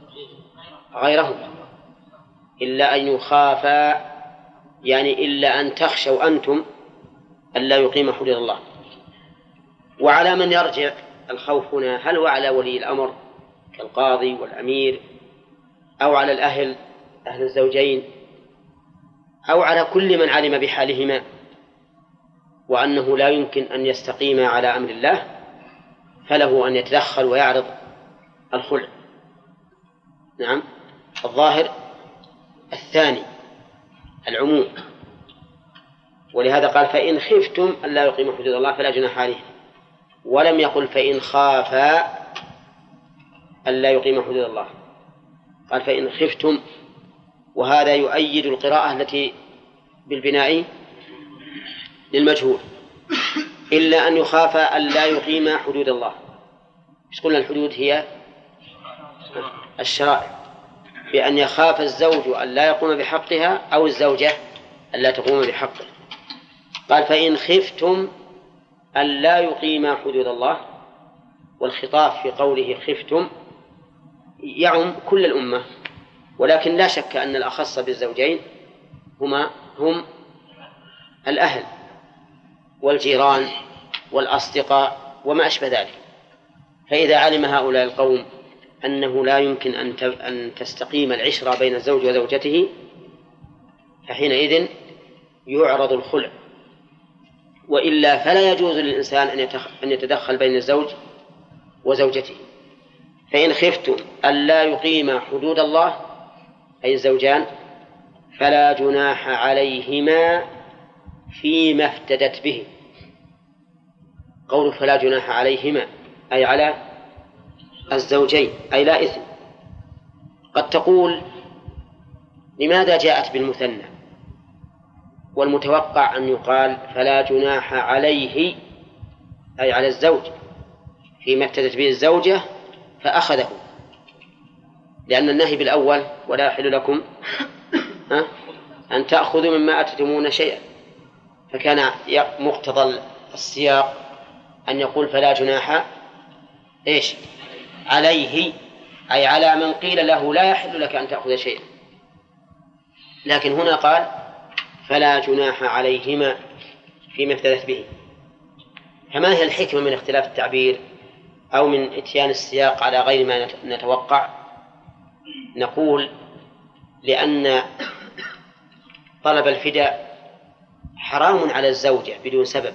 إلا أن يخافا يعني إلا أن تخشوا أنتم ألا يقيم حدود الله. وعلى من يرجع الخوف هنا؟ هل هو على ولي الأمر كالقاضي والأمير، أو على أهل الزوجين، أو على كل من علم بحالهما وأنه لا يمكن أن يستقيم على أمر الله، فله أن يتدخل ويعرض الخلع. نعم، الظاهر الثاني العموم، ولهذا قال فإن خفتم ألا يقيموا حدود الله فلا جناح عليهم، ولم يقل فإن خافا ألا يقيموا حدود الله، قال فإن خفتم، وهذا يؤيد القراءة التي بالبناء للمجهول، إلا أن يخاف أن لا يقيم حدود الله. إيش قلنا الحدود هي الشرائع، بأن يخاف الزوج أن لا يقوم بحقها أو الزوجة أن لا تقوم بحقه. قال فإن خفتم أن لا يقيم حدود الله، والخطاب في قوله خفتم يعم كل الأمة، ولكن لا شك أن الأخص بالزوجين هم الأهل والجيران والأصدقاء وما أشبه ذلك. فإذا علم هؤلاء القوم أنه لا يمكن أن تستقيم العشرة بين الزوج وزوجته، فحينئذ يعرض الخلع، وإلا فلا يجوز للإنسان أن يتدخل بين الزوج وزوجته. فإن خفتم ألا يقيم حدود الله أي الزوجان فلا جناح عليهما فيما افتدت به. قوله فلا جناح عليهما أي على الزوجين، أي لا إثم. قد تقول لماذا جاءت بالمثنى؟ والمتوقع أن يقال فلا جناح عليه أي على الزوج فيما افتدت به الزوجة فأخذه، لأن النهي بالأول ولا يحل لكم أن تأخذوا مما آتيتموهن شيئا، فكان مقتضى السياق أن يقول فلا جناح إيش عليه أي على من قيل له لا يحل لك أن تأخذ شيئا. لكن هنا قال فلا جناح عليهما فيما افتدت به. فما هي الحكمة من اختلاف التعبير أو من إتيان السياق على غير ما نتوقع؟ نقول لأن طلب الفداء حرام على الزوجة بدون سبب،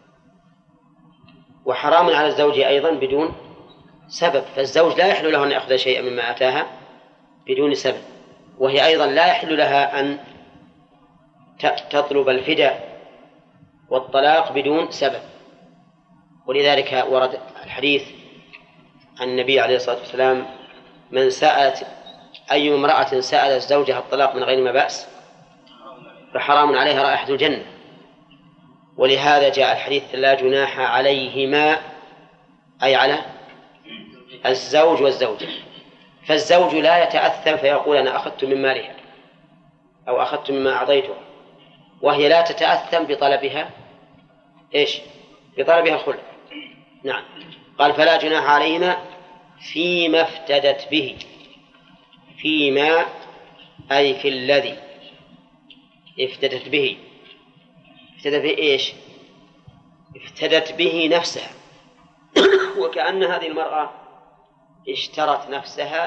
وحرام على الزوج أيضا بدون سبب، فالزوج لا يحل له أن يأخذ شيئا مما أتاها بدون سبب، وهي أيضا لا يحل لها أن تطلب الفداء والطلاق بدون سبب. ولذلك ورد الحديث عن النبي عليه الصلاة والسلام من سألت أي امرأة سألت زوجها الطلاق من غير ما بأس فحرام عليها رائحة الجنة. ولهذا جاء الحديث لا جناح عليهما أي على الزوج والزوجة، فالزوج لا يتأثم فيقول أنا أخذت من مالها أو أخذت مما أعطيته، وهي لا تتأثم بطلبها إيش؟ بطلبها الخلع. نعم. قال فلا جناح عليهما فيما افتدت به، فيما أي في الذي افتدت به. افتدت به إيش؟ افتدت به نفسها وكأن هذه المرأة اشترت نفسها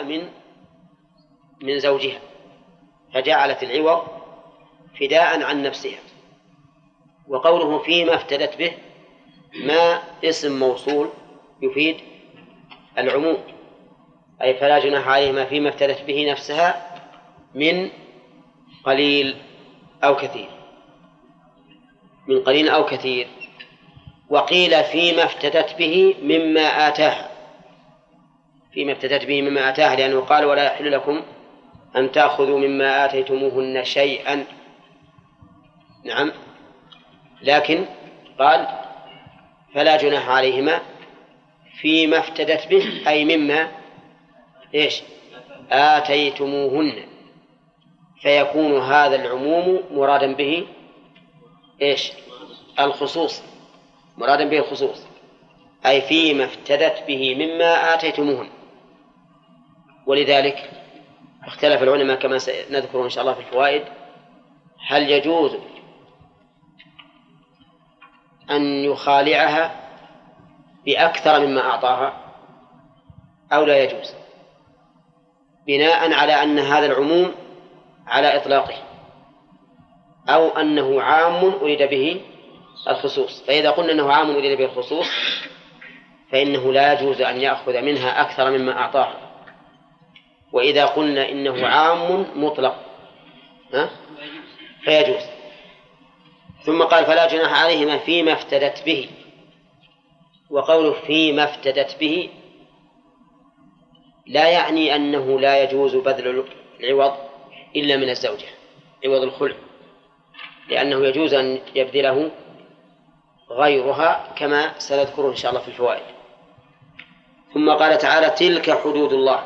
من زوجها فجعلت العوض فداء عن نفسها. وقوله فيما افتدت به ما اسم موصول يفيد العموم، أي فلا جناح عليهما فيما افتدت به نفسها من قليل أو كثير، من قليل أو كثير. وقيل فيما افتدت به مما آتاها، فيما افتدت به مما آتاها، لأنه قال ولا يحل لكم أن تأخذوا مما آتيتموهن شيئا. نعم. لكن قال فلا جناح عليهما فيما افتدت به أي مما إيش آتيتموهن، فيكون هذا العموم مرادا به إيش الخصوص، مرادا به الخصوص، أي فيما افتدت به مما آتيتموهن. ولذلك اختلف العلماء كما سنذكر إن شاء الله في الفوائد هل يجوز أن يخالعها بأكثر مما أعطاها أو لا يجوز، بناء على أن هذا العموم على إطلاقه أو أنه عام أريد به الخصوص. فإذا قلنا أنه عام أريد به الخصوص فإنه لا يجوز أن يأخذ منها أكثر مما أعطاها، وإذا قلنا إنه عام مطلق فيجوز. ثم قال فلا جناح عليهما فيما افتدت به، وقوله فيما افتدت به لا يعني أنه لا يجوز بذل العوض إلا من الزوجة، عوض الخلع، لأنه يجوز أن يبذله غيرها كما سنذكره إن شاء الله في الفوائد. ثم قال تعالى: تلك حدود الله.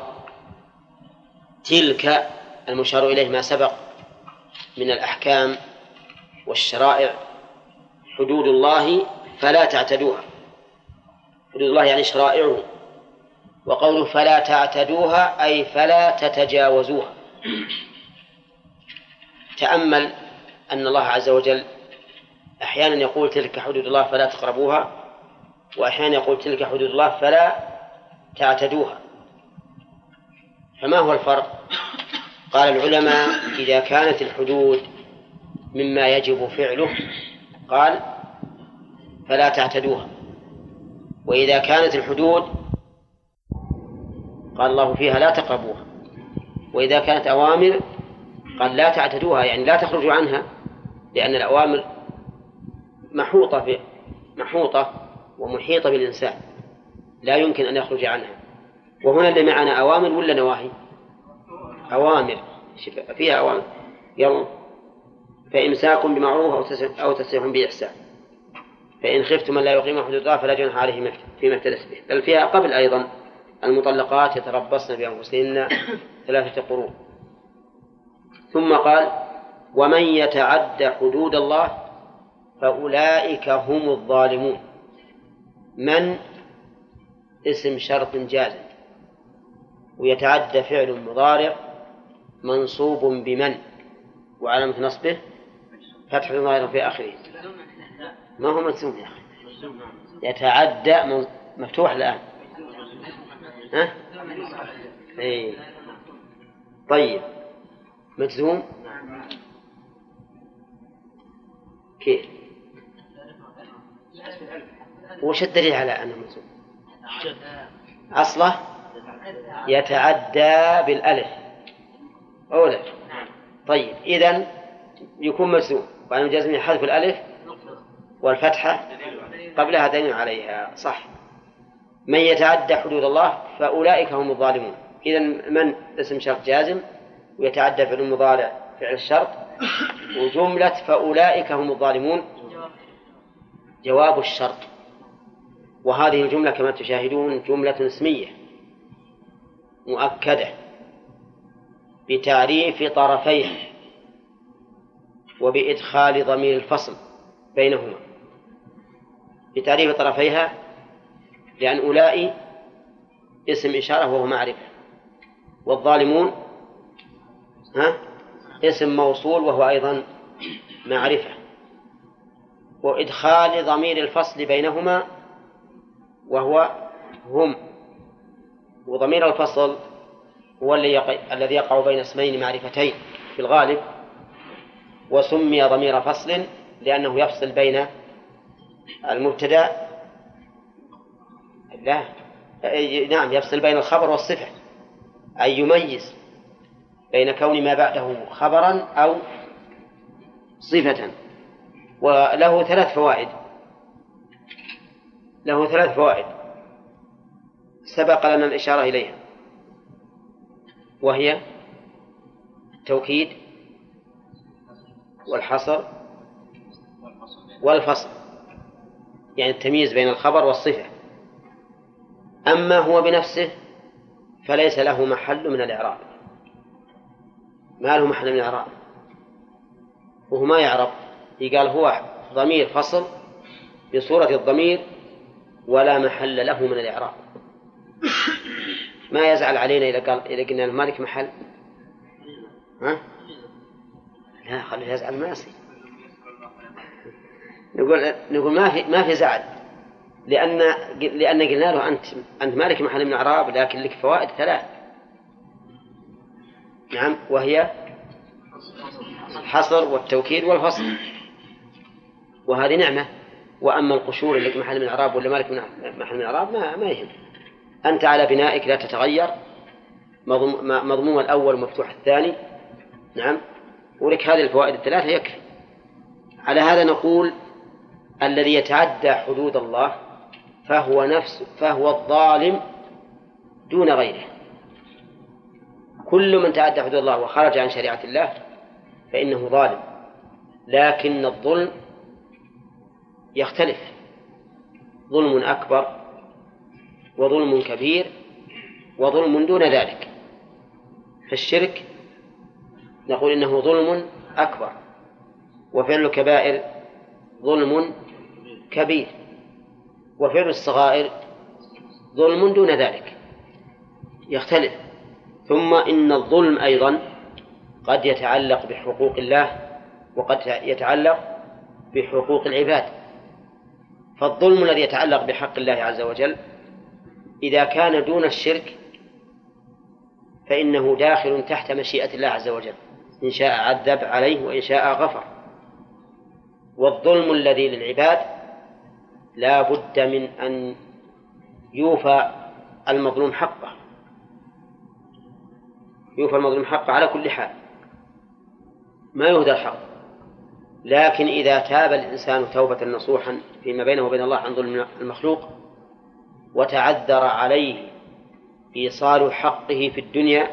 تلك المشار إليه ما سبق من الأحكام والشرائع، حدود الله فلا تعتدوها. حدود الله يعني شرائعه، وقوله فلا تعتدوها أي فلا تتجاوزوها. تأمل أن الله عز وجل أحيانا يقول تلك حدود الله فلا تقربوها، وأحيانا يقول تلك حدود الله فلا تعتدوها. فما هو الفرق؟ قال العلماء: إذا كانت الحدود مما يجب فعله قال فلا تعتدوها، وإذا كانت الحدود قال الله فيها لا تقربوها، وإذا كانت أوامر قال لا تعتدوها، يعني لا تخرجوا عنها، لأن الأوامر محوطة ومحيطة بالإنسان، لا يمكن أن يخرج عنها. وهنا اللي معنا أوامر ولا نواهي؟ أوامر، فيها أوامر. يلا: فإمساك بمعروف أو تسريح بإحسان، فإن خفتم من لا يقيم حدود الله فلا جناح عليه فيما افتدت به. بل فيها قبل أيضا: المطلقات يتربصن بأنفسهن 3 قروء. ثم قال: ومن يتعد حدود الله فأولئك هم الظالمون. من اسم شرط جازم، ويتعدى فعل مضارع منصوب بمن، وعلامة نصبه فتح ظاهر في آخره. ما هو منصوب يا أخي؟ يتعدى مفتوح الآن. ها؟ إيه. طيب، مجزوم كيف؟ وش الدليل على أنه مجزوم؟ أصله يتعدى بالألف أولا. طيب، إذن يكون مجزوم، وعن الجزم حذف الألف والفتحة قبلها دليل عليها. صح. من يتعدى حدود الله فأولئك هم الظالمون. إذن من اسم شرط جازم، ويتعدى فعل المضارع فعل الشرط، وجملة فأولئك هم الظالمون جواب الشرط. وهذه الجملة كما تشاهدون جملة اسمية مؤكدة بتعريف طرفيها وبإدخال ضمير الفصل بينهما. بتعريف طرفيها لأن أولئك اسم إشارة وهو معرفة، والظالمون اسم موصول وهو أيضا معرفة، وإدخال ضمير الفصل بينهما وهو هم. وضمير الفصل هو الذي يقع بين اسمين معرفتين في الغالب، وسمي ضمير فصل لأنه يفصل بين المبتدأ يفصل بين الخبر والصفة، أي يميز بين كون ما بعده خبرا أو صفة. وله 3 فوائد. له 3 فوائد سبق لنا الإشارة إليها، وهي التوكيد والحصر والفصل، يعني التمييز بين الخبر والصفة. أما هو بنفسه فليس له محل من الإعراب، ما له محل من الإعراب، وهو ما يعرب. قال هو ضمير فصل بصورة الضمير ولا محل له من الإعراب. ما يزعل علينا إذا قلنا المالك محل؟ لا، خليه يزعل، ما يصير. نقول ما في زعل، لأن قلنا له أنت مالك محل من الإعراب، لكن لك فوائد 3. نعم، وهي الحصر والتوكيد والفصل، وهذه نعمة. وأما القشور اللي لك محل من الإعراب ولا مالك محل من الإعراب ما يهم. أنت على بنائك لا تتغير، مضموم الأول ومفتوح الثاني. نعم، ولك هذه الفوائد 3 يكفي. على هذا نقول الذي يتعدى حدود الله فهو الظالم دون غيره. كل من تعدى حدود الله وخرج عن شريعة الله فإنه ظالم، لكن الظلم يختلف، ظلم أكبر وظلم كبير وظلم دون ذلك. فالشرك نقول إنه ظلم أكبر، وفعل الكبائر ظلم كبير، وفعل الصغائر ظلم دون ذلك، يختلف. ثم إن الظلم أيضا قد يتعلق بحقوق الله وقد يتعلق بحقوق العباد. فالظلم الذي يتعلق بحق الله عز وجل إذا كان دون الشرك فإنه داخل تحت مشيئة الله عز وجل، إن شاء عذب عليه وإن شاء غفر. والظلم الذي للعباد لا بد من أن يوفى المظلوم حقه، يوفى المظلوم حقه على كل حال، ما يهدى الحق. لكن إذا تاب الإنسان توبة نصوحا فيما بينه وبين الله عن ظلم المخلوق وتعذر عليه إيصال حقه في الدنيا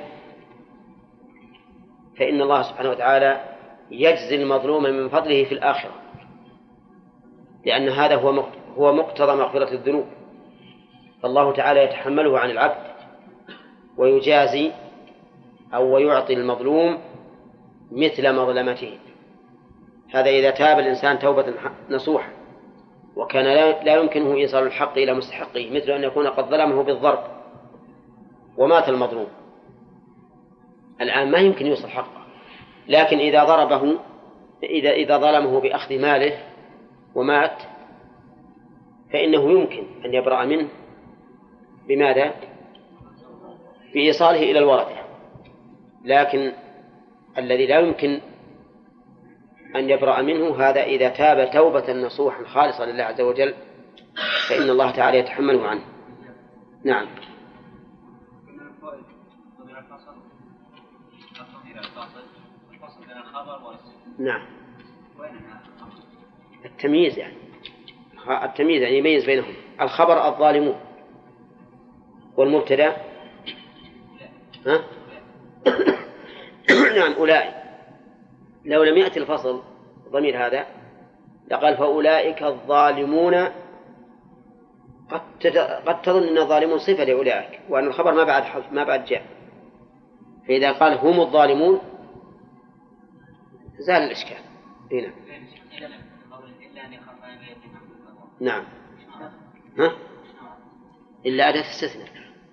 فإن الله سبحانه وتعالى يجزي المظلوم من فضله في الآخرة، لأن هذا هو مقتضى مغفرة الذنوب. فالله تعالى يتحمله عن العبد ويجازي أو ويعطي المظلوم مثل مظلمته. هذا إذا تاب الإنسان توبة نصوحة وكان لا يمكنه إيصال الحق إلى مستحقه، مثل أن يكون قد ظلمه بالضرب ومات المظلوم، الآن ما يمكن يوصل حقه. لكن إذا ضربه إذا ظلمه بأخذ ماله ومات فإنه يمكن أن يبرأ منه بماذا؟ بإيصاله إلى الورثة. لكن الذي لا يمكن أن يبرأ منه هذا إذا تاب توبة نصوحا خالصة لله عز وجل فإن الله تعالى يتحمله عنه. نعم. نعم. التمييز يعني يميز بينهم. الخبر الظالمون، والمبتدأ نعم أولئك. لو لم يأتي الفصل ضمير هذا لقال فأولئك الظالمون، قد تظن أن الظالمون صفة لأولئك وأن الخبر ما بعد جاء. فإذا قال هم الظالمون زال الإشكال هنا. نعم. إلا أداة استثناء،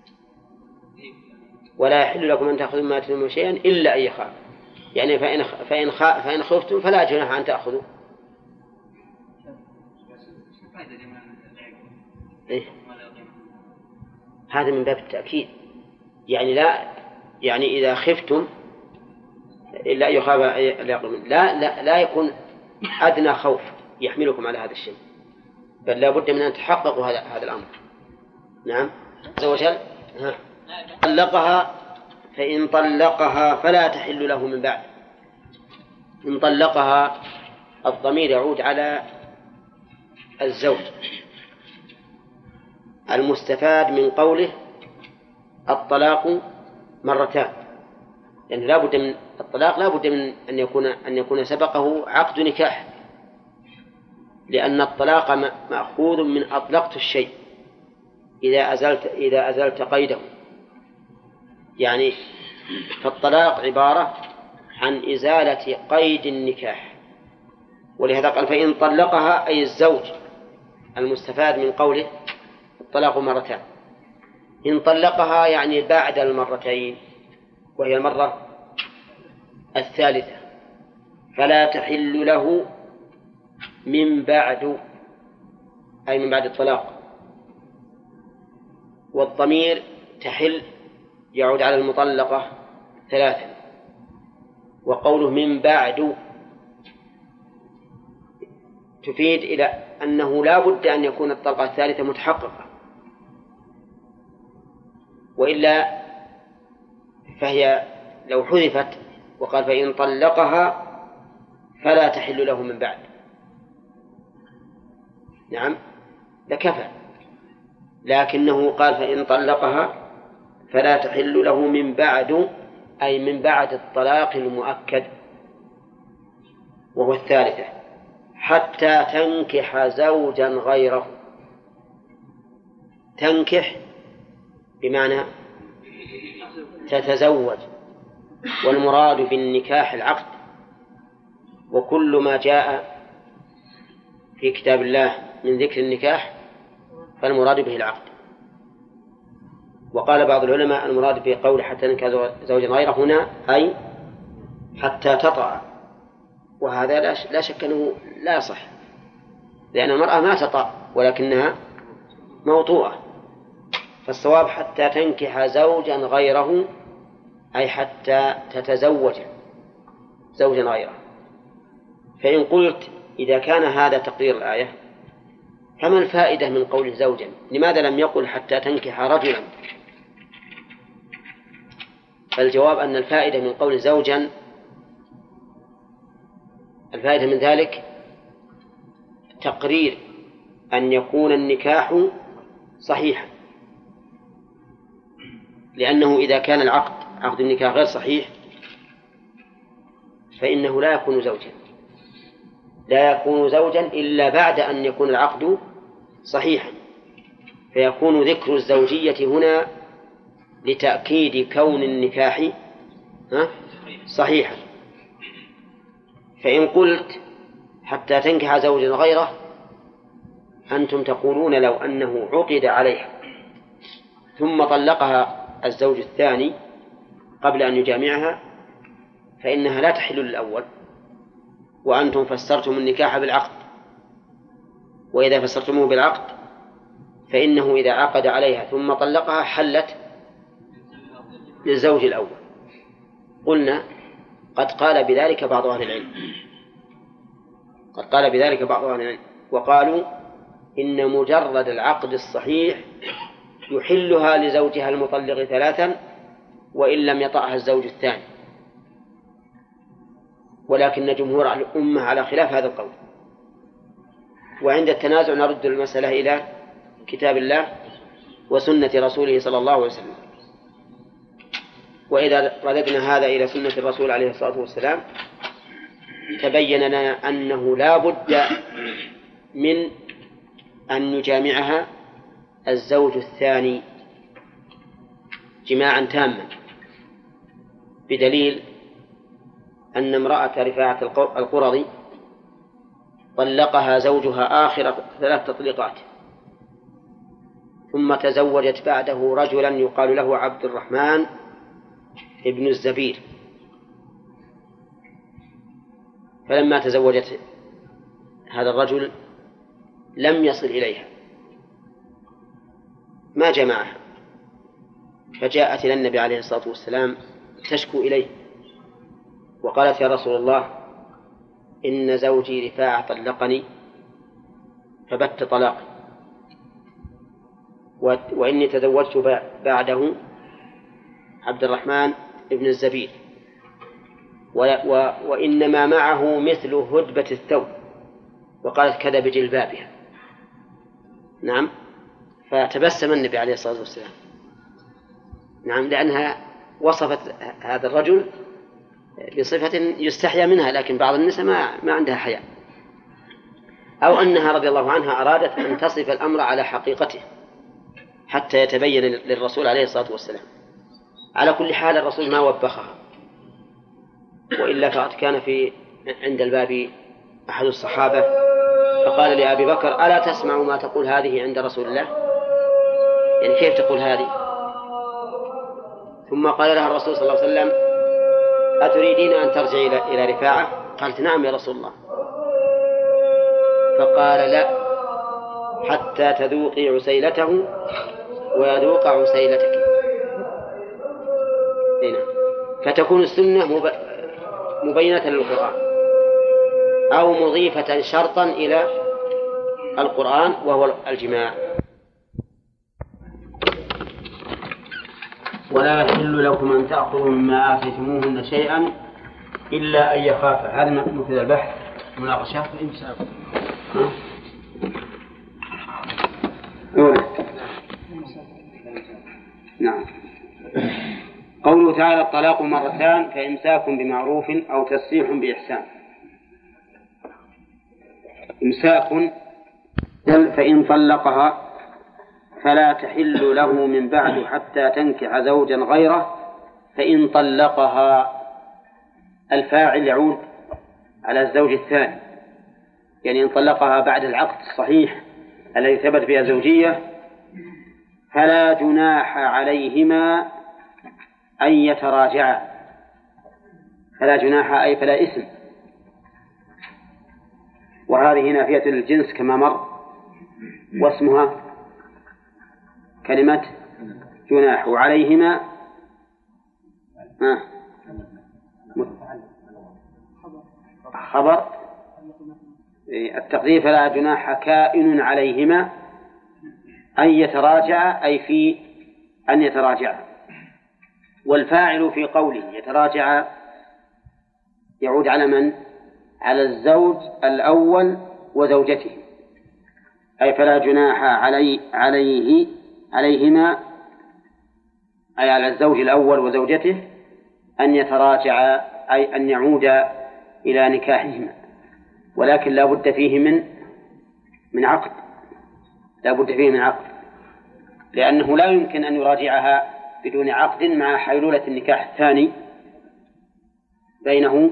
ولا يحل لكم أن تأخذوا ما آتيتموهما شيئا إلا أن يخاف، يعني فإن خفتم فلا جناح أن تأخذوا. إيه؟ هذا من باب التأكيد، يعني إذا خفتم إلا أن يخاف لا يكون أدنى خوف يحملكم على هذا الشيء، بل لا بد من أن تحققوا هذا الأمر. نعم. عز وجل طلقها فإن طلقها فلا تحل له من بعد. إن طلقها الضمير يعود على الزوج، المستفاد من قوله الطلاق مرتان، لأن لا بد من الطلاق لا بد من أن يكون سبقه عقد نكاح، لأن الطلاق مأخوذ من أطلقت الشيء إذا أزلت قيده، يعني فالطلاق عبارة عن إزالة قيد النكاح. ولهذا قال فإن طلقها أي الزوج، المستفاد من قوله الطلاق مرتان. إن طلقها يعني بعد المرتين وهي المرة الثالثة فلا تحل له من بعد، أي من بعد الطلاق. والضمير تحل يعود على المطلقة ثلاثا، وقوله من بعد تفيد إلى أنه لا بد أن يكون الطلقة الثالثة متحققة، وإلا فهي لو حذفت وقال فإن طلقها فلا تحل له من بعد، نعم لكفى، لكنه قال فإن طلقها فلا تحل له من بعد أي من بعد الطلاق المؤكد، وهو الثالثة، حتى تنكح زوجا غيره. تنكح بمعنى تتزوج، والمراد بالنكاح العقد، وكل ما جاء في كتاب الله من ذكر النكاح فالمراد به العقد. وقال بعض العلماء المراد بقول حتى تنكح زوجا غيره هنا أي حتى تطأ، وهذا لا شك أنه لا يصح، لأن المرأة ما تطأ ولكنها موطوءة. فالصواب حتى تنكح زوجا غيره أي حتى تتزوج زوجا غيره. فإن قلت إذا كان هذا تقرير الآية فما الفائدة من قول زوجا؟ لماذا لم يقل حتى تنكح رجلا؟ فالجواب أن الفائدة من قول زوجا، الفائدة من ذلك تقرير أن يكون النكاح صحيحا، لأنه إذا كان عقد النكاح غير صحيح فإنه لا يكون زوجا، لا يكون زوجا إلا بعد أن يكون العقد صحيحا، فيكون ذكر الزوجية هنا لتأكيد كون النكاح صحيحا. فإن قلت حتى تنكح زوجا غيره أنتم تقولون لو أنه عقد عليها ثم طلقها الزوج الثاني قبل أن يجامعها فإنها لا تحل للأول، وأنتم فسرتم النكاح بالعقد، وإذا فسرتموه بالعقد فإنه إذا عقد عليها ثم طلقها حلت للزوج الأول. قلنا قد قال بذلك بعض أهل العلم، وقالوا إن مجرد العقد الصحيح يحلها لزوجها المطلق 3 وإن لم يطأها الزوج الثاني، ولكن جمهور الأمة على خلاف هذا القول. وعند التنازع نرد المسألة إلى كتاب الله وسنة رسوله صلى الله عليه وسلم. وإذا رددنا هذا إلى سنة الرسول عليه الصلاة والسلام تبين لنا أنه لا بد من أن يجامعها الزوج الثاني جماعا تاما، بدليل أن امرأة رفاعة القرظي طلقها زوجها آخر 3 تطليقات، ثم تزوجت بعده رجلا يقال له عبد الرحمن ابن الزبير. فلما تزوجت هذا الرجل لم يصل إليها، ما جمعها، فجاءت إلى النبي عليه الصلاة والسلام تشكو إليه وقالت يا رسول الله إن زوجي رفاعة طلقني فبت طلاقي، وإني تزوجت بعده عبد الرحمن ابن الزبير، وإنما معه مثل هدبة الثوب، وقالت كذا بجلبابها. نعم. فتبسم النبي عليه الصلاة والسلام، نعم، لأنها وصفت هذا الرجل بصفة يستحيا منها، لكن بعض النساء ما عندها حياء، أو أنها رضي الله عنها أرادت أن تصف الأمر على حقيقته حتى يتبين للرسول عليه الصلاة والسلام. على كل حال الرسول ما وبخها، وإلا فقد كان عند الباب أحد الصحابة فقال لأبي بكر ألا تسمع ما تقول هذه عند رسول الله؟ يعني كيف تقول هذه؟ ثم قال لها الرسول صلى الله عليه وسلم أتريدين أن ترجعي إلى رفاعة؟ قالت نعم يا رسول الله. فقال لا حتى تذوقي عسيلته ويذوق عسيلتك. هنا فتكون السنة مبينة للقرآن أو مضيفة شرطا إلى القرآن وهو الجماع. ولا يحل لكم أن تأخذوا مما آتيتموهن شيئا إلا أن يخافا. هذا مثل البحث مناقشة فإمساك. نعم. قوله قوله تعالى الطلاق مرتان فإمساك بمعروف أو تسريح بإحسان. إمساك فإن طلقها فلا تحل له من بعد حتى تنكح زوجا غيره. فإن طلقها الفاعل يعود على الزوج الثاني، يعني إن طلقها بعد العقد الصحيح الذي ثبت بها الزوجية فلا جناح عليهما أن يتراجعا. فلا جناح أي فلا إثم، وهذه نافية للجنس كما مر، واسمها كلمة جناح. وعليهما خبر التقدير فلا جناح كائن عليهما أن يتراجع، أي في أن يتراجع. والفاعل في قوله يتراجع يعود على من؟ على الزوج الأول وزوجته، أي فلا جناح عليهما أي على الزوج الأول وزوجته أن يتراجع، أي أن يعود إلى نكاحهما، ولكن لا بد فيه من عقد، لا بد فيه من عقد، لأنه لا يمكن أن يراجعها بدون عقد مع حيلولة النكاح الثاني بينه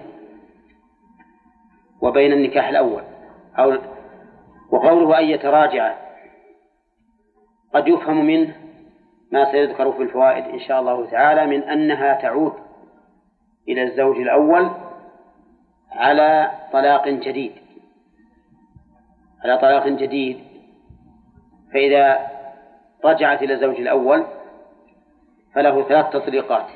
وبين النكاح الأول. وقوله أن يتراجع قد يفهم منه ما سيذكر في الفوائد إن شاء الله تعالى من أنها تعود إلى الزوج الأول على طلاق جديد، على طلاق جديد. فإذا رجعت إلى الزوج الأول فله 3 تطليقات،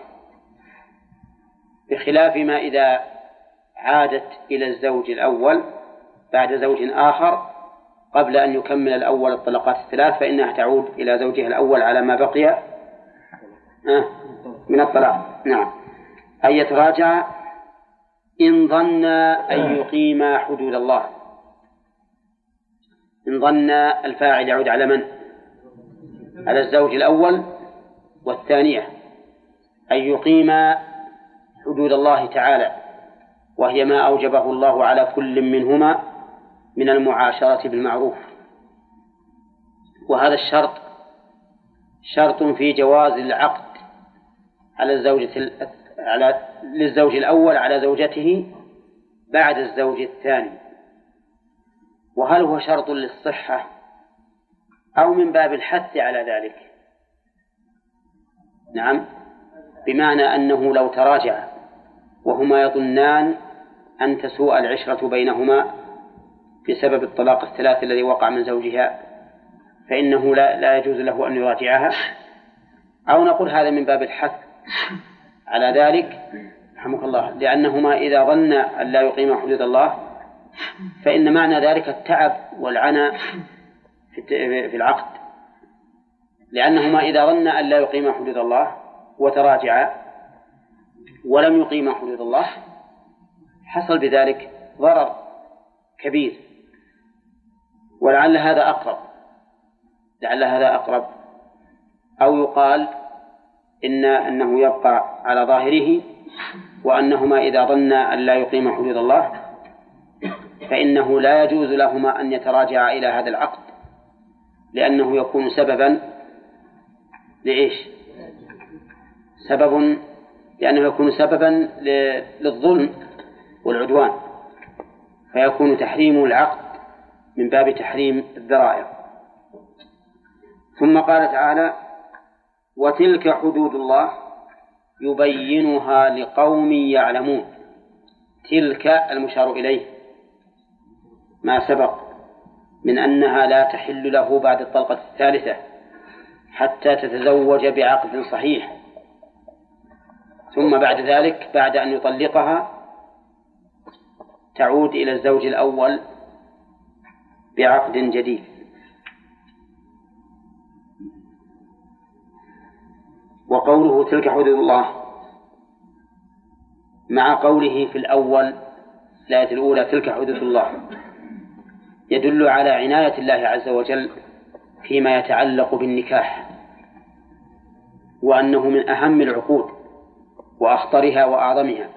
بخلاف ما إذا عادت إلى الزوج الأول بعد زوج آخر قبل أن يكمل الأول الطلقات 3 فإنها تعود إلى زوجها الأول على ما بقي من الطلاق. نعم. أن يتراجع إن ظن أن يقيم حدود الله. إن ظن الفاعل يعود على من؟ على الزوج الأول والثانية، أن يقيم حدود الله تعالى، وهي ما أوجبه الله على كل منهما من المعاشرة بالمعروف. وهذا الشرط شرط في جواز العقد على للزوج الأول على زوجته بعد الزوج الثاني. وهل هو شرط للصحة أو من باب الحث على ذلك؟ نعم، بمعنى أنه لو تراجع وهما يظنان أن تسوء العشرة بينهما بسبب الطلاق 3 الذي وقع من زوجها فإنه لا يجوز له أن يراجعها، أو نقول هذا من باب الحث على ذلك رحمك الله، لأنهما إذا ظن أن لا يقيم حدود الله فإن معنى ذلك التعب والعناء في العقد، لأنهما إذا ظن أن لا يقيم حدود الله وتراجعا ولم يقيم حدود الله حصل بذلك ضرر كبير. ولعل هذا أقرب، لعل هذا أقرب، أو يقال أنه يبقى على ظاهره، وأنهما إذا ظنا أن لا يقيم حدود الله فإنه لا يجوز لهما أن يتراجعا إلى هذا العقد، لأنه يكون سببا لإيش؟ لأنه يكون سببا للظلم والعدوان، فيكون تحريم العقد من باب تحريم الذرائع. ثم قال تعالى: وتلك حدود الله يبينها لقوم يعلمون. تلك المشار إليه ما سبق من أنها لا تحل له بعد الطلقة 3 حتى تتزوج بعقد صحيح، ثم بعد ذلك بعد أن يطلقها تعود إلى الزوج الأول بعقد جديد. وقوله تلك حدود الله مع قوله في الأول الآية الأولى تلك حدود الله يدل على عناية الله عز وجل فيما يتعلق بالنكاح، وأنه من أهم العقود وأخطرها وأعظمها.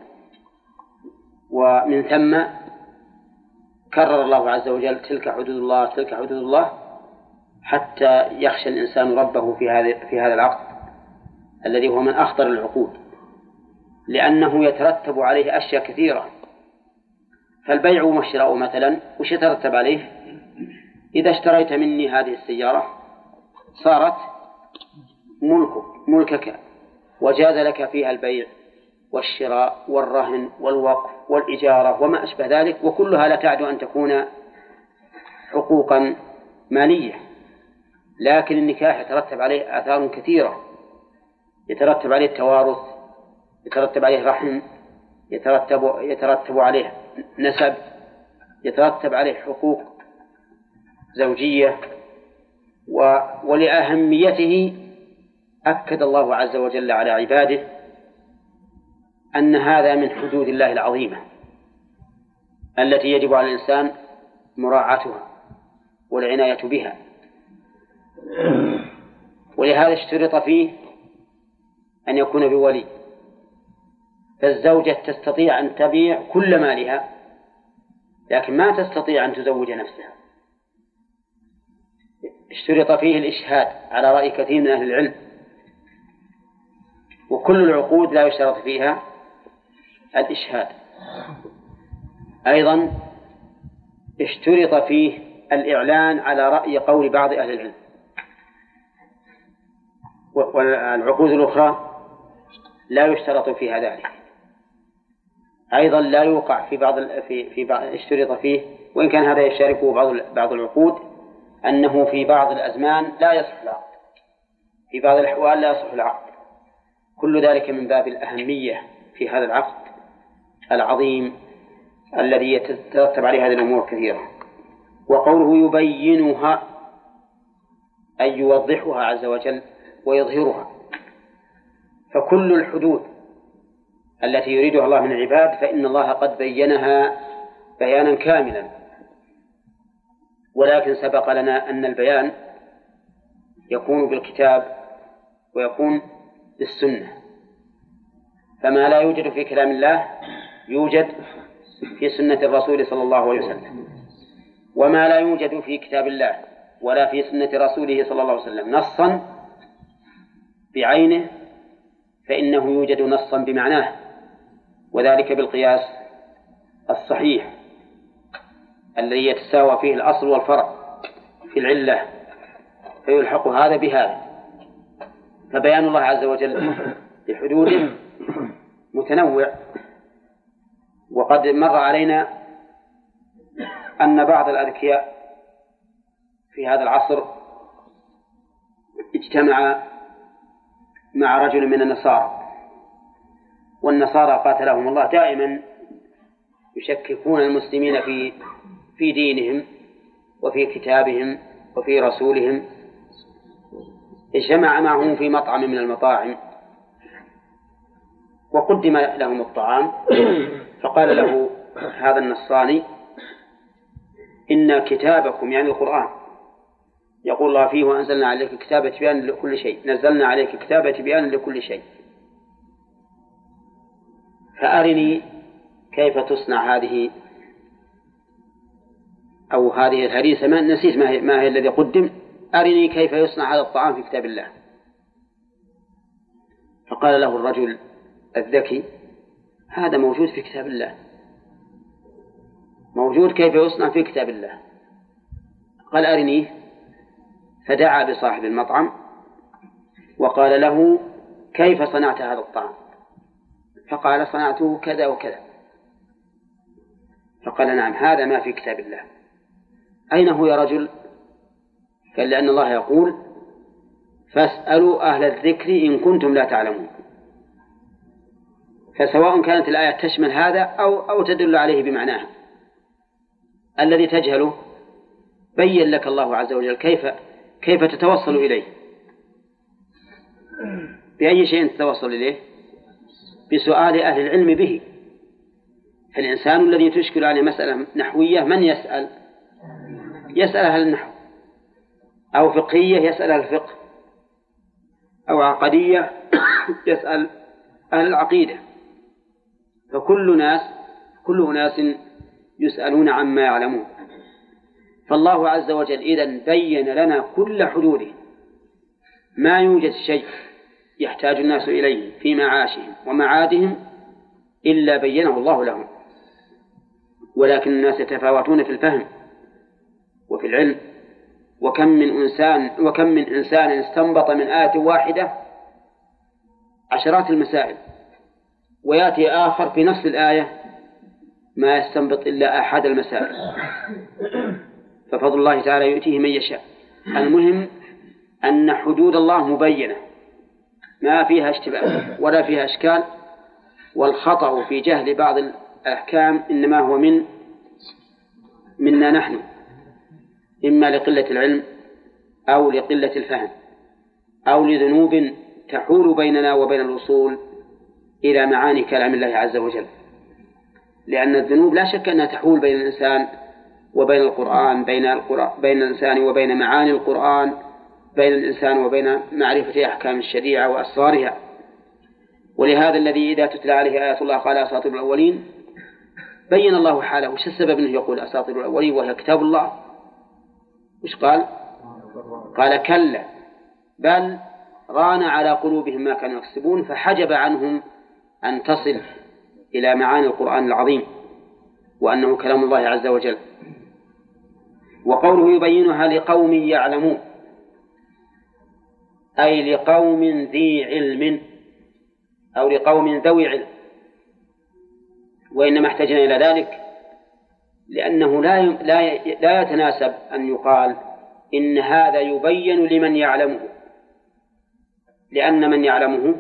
ومن ثم كرر الله عز وجل تلك حدود الله تلك حدود الله حتى يخشى الإنسان ربه في هذا العقد الذي هو من أخطر العقود، لأنه يترتب عليه أشياء كثيرة. فالبيع والشراء مثلا وش يترتب عليه؟ إذا اشتريت مني هذه السيارة صارت ملكك، وجاز لك فيها البيع والشراء والرهن والوقف والإجارة وما أشبه ذلك، وكلها لا تعد أن تكون حقوقا مالية. لكن النكاح يترتب عليه آثار كثيرة، يترتب عليه التوارث، يترتب عليه رحم، يترتب عليه نسب، يترتب عليه حقوق زوجية. ولأهميته أكد الله عز وجل على عباده أن هذا من حدود الله العظيمة التي يجب على الإنسان مراعاتها والعناية بها. ولهذا اشترط فيه أن يكون بولي. فالزوجة تستطيع أن تبيع كل مالها لكن ما تستطيع أن تزوج نفسها. اشترط فيه الإشهاد على رأي كثير من أهل العلم، وكل العقود لا يشترط فيها الإشهاد. أيضا اشترط فيه الإعلان على رأي قول بعض أهل العلم. والعقود الأخرى لا يشترط فيها ذلك. أيضا لا يوقع في بعض اشترط فيه، وإن كان هذا يشاركه بعض العقود، أنه في بعض الأزمان لا يصح العقد، في بعض الأحوال لا يصح العقد. كل ذلك من باب الأهمية في هذا العقد العظيم الذي يترتب عليه هذه الأمور كثيرة. وقوله يبينها أي يوضحها عز وجل ويظهرها. فكل الحدود التي يريدها الله من العباد فإن الله قد بينها بيانا كاملا، ولكن سبق لنا أن البيان يكون بالكتاب ويكون بالسنة. فما لا يوجد في كلام الله يوجد في سنة الرسول صلى الله عليه وسلم، وما لا يوجد في كتاب الله ولا في سنة رسوله صلى الله عليه وسلم نصا بعينه فإنه يوجد نصا بمعناه، وذلك بالقياس الصحيح الذي يتساوى فيه الأصل والفرع في العلة، فيلحق هذا بهذا. فبيان الله عز وجل لحدوده متنوع. وقد مر علينا أن بعض الأذكياء في هذا العصر اجتمع مع رجل من النصارى، والنصارى قاتلهم الله دائما يشككون المسلمين في دينهم وفي كتابهم وفي رسولهم. اجتمع معهم في مطعم من المطاعم وقدم لهم الطعام، فقال له هذا النصراني إن كتابكم يعني القرآن يقول الله فيه وأنزلنا عليك كتابا تبيانا لكل شيء، نزلنا عليك كتابا تبيانا لكل شيء، فأرني كيف تصنع هذه أو هذه الهريسة، ما نسيت ما هي الذي قدم، أرني كيف يصنع هذا الطعام في كتاب الله. فقال له الرجل الذكي هذا موجود في كتاب الله، موجود كيف يصنع في كتاب الله. قال أرنيه، فدعا بصاحب المطعم وقال له كيف صنعت هذا الطعام؟ فقال صنعته كذا وكذا. فقال نعم هذا ما في كتاب الله. أين هو يا رجل؟ قال لأن الله يقول فاسألوا أهل الذكر إن كنتم لا تعلمون. فسواء كانت الآية تشمل هذا أو تدل عليه بمعناها، الذي تجهله بين لك الله عز وجل كيف تتوصل إليه. بأي شيء تتوصل إليه؟ بسؤال أهل العلم به. فالإنسان الذي تشكل عليه مسألة نحوية من يسأل؟ يسأل أهل النحو، أو فقهية يسأل أهل الفقه، أو عقدية يسأل أهل العقيدة، فكل أناس يسألون عما يعلمون. فالله عز وجل إذن بين لنا كل حدوده، ما يوجد شيء يحتاج الناس إليه في معاشهم ومعادهم إلا بينه الله لهم، ولكن الناس يتفاوتون في الفهم وفي العلم. وكم من إنسان استنبط من آية واحدة عشرات المسائل، ويأتي آخر في نفس الآية ما يستنبط إلا أحد المسائل، ففضل الله تعالى يؤتيه من يشاء. المهم أن حدود الله مبينة ما فيها اشتباه ولا فيها أشكال، والخطأ في جهل بعض الأحكام إنما هو منا نحن، إما لقلة العلم أو لقلة الفهم أو لذنوب تحول بيننا وبين الوصول إلى معاني كلام الله عز وجل. لأن الذنوب لا شك أنها تحول بين الإنسان وبين القرآن، بين الإنسان وبين معاني القرآن، بين الإنسان وبين معرفة أحكام الشريعة وأسرارها. ولهذا الذي إذا تتلى عليه آيات الله قال أساطير الأولين بين الله حاله. وش السبب أنه يقول أساطير الأولين وهي كتاب الله؟ وش قال؟ قال كلا بل ران على قلوبهم ما كانوا يكسبون، فحجب عنهم أن تصل إلى معاني القرآن العظيم وأنه كلام الله عز وجل. وقوله يبينها لقوم يعلمون، أي لقوم ذي علم أو لقوم ذوي علم. وإنما احتاجنا إلى ذلك لأنه لا يتناسب أن يقال إن هذا يبين لمن يعلمه، لأن من يعلمه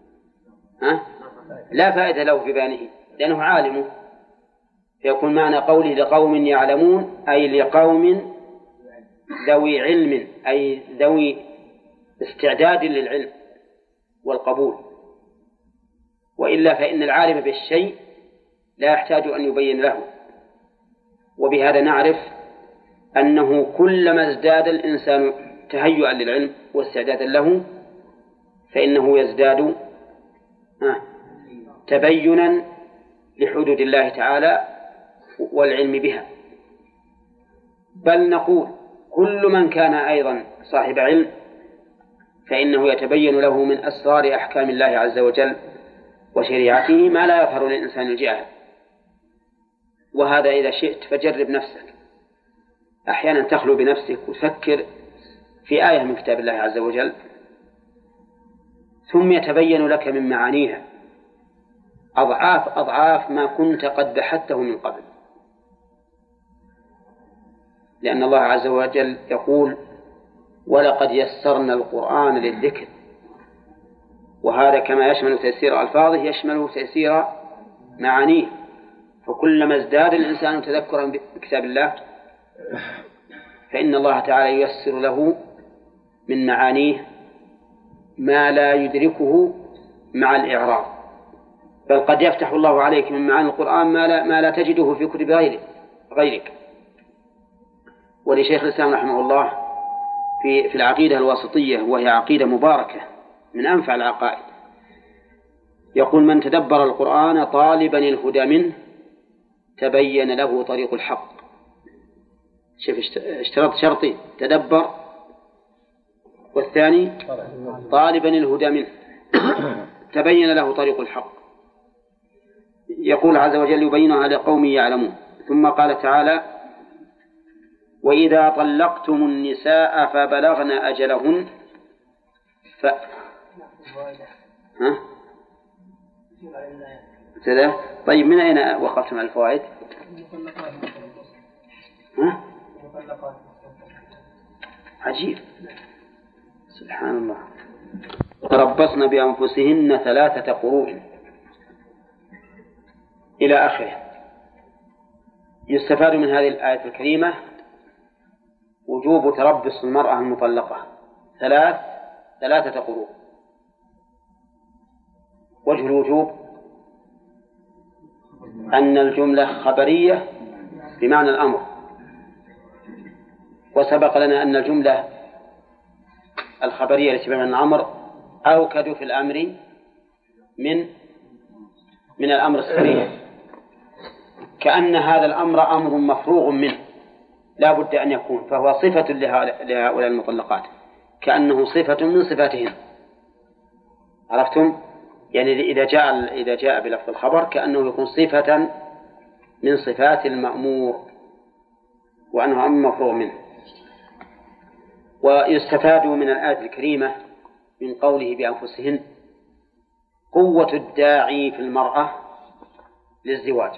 لا فائدة له في بيانه لأنه عالمه. فيكون معنى قوله لقوم يعلمون أي لقوم ذوي علم، أي ذوي استعداد للعلم والقبول. وإلا فإن العالم بالشيء لا يحتاج أن يبين له. وبهذا نعرف أنه كلما ازداد الإنسان تهيئا للعلم واستعدادا له فإنه يزداد تبينا لحدود الله تعالى والعلم بها. بل نقول كل من كان أيضا صاحب علم فإنه يتبين له من أسرار أحكام الله عز وجل وشريعته ما لا يظهر للإنسان الجاهل. وهذا إذا شئت فجرب نفسك، أحيانا تخلو بنفسك وتفكر في آية من كتاب الله عز وجل ثم يتبين لك من معانيها أضعاف ما كنت قد بحثته من قبل. لأن الله عز وجل يقول ولقد يسرنا القرآن للذكر، وهذا كما يشمل تيسير ألفاظه يشمل تيسير معانيه. فكلما ازداد الإنسان تذكرا بكتاب الله فإن الله تعالى ييسر له من معانيه ما لا يدركه مع الإعراب. بل قد يفتح الله عليك من معاني القرآن ما لا تجده في كتب غيرك. ولشيخ الإسلام رحمه الله في العقيدة الواسطية، وهي عقيدة مباركة من أنفع العقائد، يقول من تدبر القرآن طالبا الهدى منه تبين له طريق الحق. شوف اشترط شرطين: تدبر، والثاني طالبا الهدى منه تبين له طريق الحق. يقول عز وجل يبينها لقوم يعلمون. ثم قال تعالى وإذا طلقتم النساء فبلغن أجلهن طيب من أين وقفتم على الفوائد؟ عجيب، سبحان الله. تربصن بأنفسهن 3 قروء إلى آخره. يستفاد من هذه الآية الكريمة وجوب تربص المرأة المطلقة 3 قروء. وجه الوجوب أن الجملة خبرية بمعنى الأمر، وسبق لنا أن الجملة الخبرية التي بمعنى الأمر أوكد في الأمر من من الأمر الصريح، كأن هذا الأمر أمر مفروغ منه لا بد أن يكون، فهو صفة لهؤلاء المطلقات، كأنه صفة من صفاتهم. عرفتم؟ يعني إذا جاء بلفظ الخبر كأنه يكون صفة من صفات المأمور، وأنه أمر مفروغ منه. ويستفاد من الآية الكريمة من قوله بأنفسهن قوة الداعي في المرأة للزواج.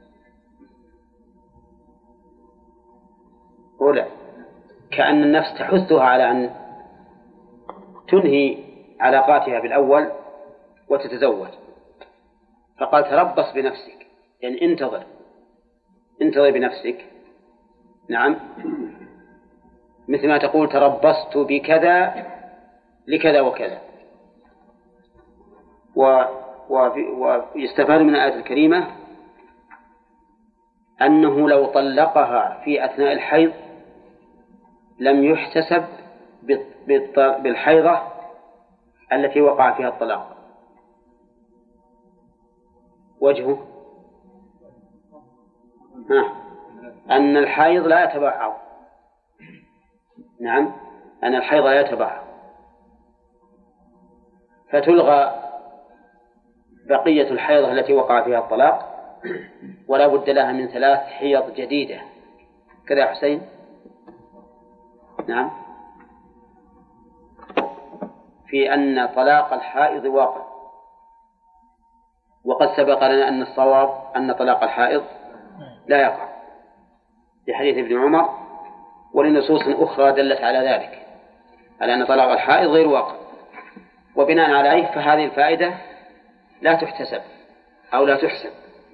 أولى كأن النفس تحثها على أن تنهي علاقاتها بالأول وتتزوج، فقال تربص بنفسك، يعني انتظر بنفسك. نعم، مثل ما تقول تربصت بكذا لكذا وكذا. ويستفاد من الآية الكريمة أنه لو طلقها في أثناء الحيض لم يحتسب بالحيضة التي وقع فيها الطلاق. وجهه أن الحيض لا يتبعض. نعم، أن الحيض لا يتبعض، فتلغى بقية الحيضة التي وقع فيها الطلاق، ولا بد لها من 3 حيض جديدة. كذا حسين؟ نعم، في أن طلاق الحائض واقع، وقد سبق لنا أن الصواب أن طلاق الحائض لا يقع لحديث ابن عمر، ولنصوص أخرى دلت على ذلك، على أن طلاق الحائض غير واقع. وبناء عليه فهذه الفائدة لا تحتسب أو لا تحسب.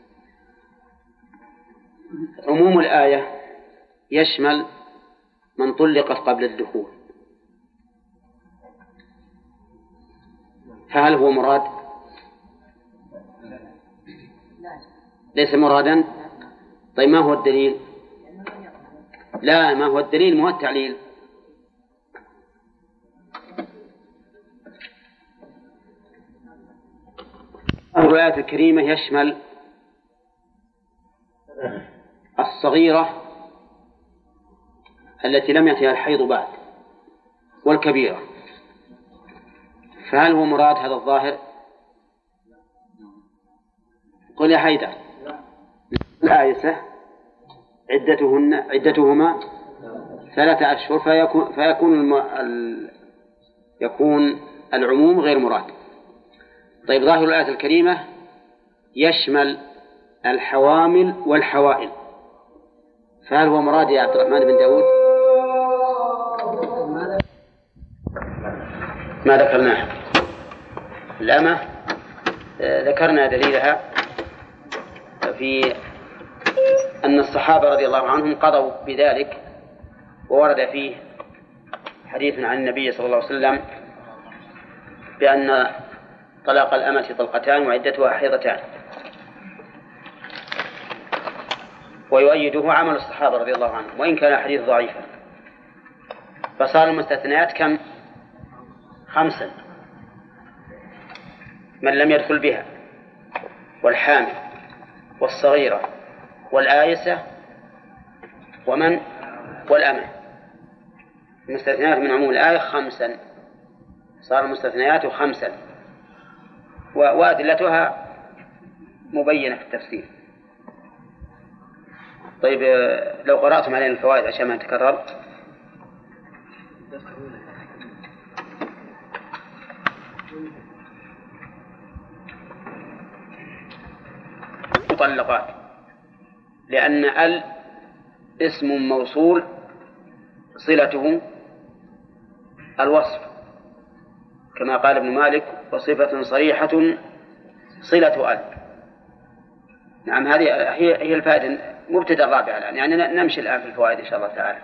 عموم الآية يشمل من طلقت قبل الدخول، فهل هو مراد؟ ليس مرادا. طيب ما هو الدليل؟ لا، ما هو الدليل؟ ما هو التعليل. الآية الكريمة يشمل الصغيرة التي لم يأتها الحيض بعد والكبيرة، فهل هو مراد هذا الظاهر؟ قل يا حيدر. الآيسة عدتهما 3 أشهر، يكون العموم غير مراد. طيب ظاهر الآية الكريمة يشمل الحوامل والحوائل، فهل هو مراد يا عبد الرحمن بن داود؟ ما ذكرناه. الأمة ذكرنا دليلها في أن الصحابة رضي الله عنهم قضوا بذلك، وورد فيه حديث عن النبي صلى الله عليه وسلم بأن طلاق الأمة طلقتان وعدتها حيضتان، ويؤيده عمل الصحابة رضي الله عنهم وإن كان حديث ضعيفا. فصار المستثنيات كم؟ 5: من لم يدخل بها، والحامل، والصغيرة، والآيسة، والأمة. المستثنيات من عموم الآية 5، صار المستثنيات 5، وأدلتها مبينة في التفسير. طيب لو قرأتم علينا الفوائد عشان ما نتكرر. مطلقات، لأن اسم موصول صلته الوصف، كما قال ابن مالك: وصفة صريحة صلة نعم، هذه هي الفائدة، مبتدأ الرابع الآن، يعني نمشي الآن في الفوائد إن شاء الله تعالى.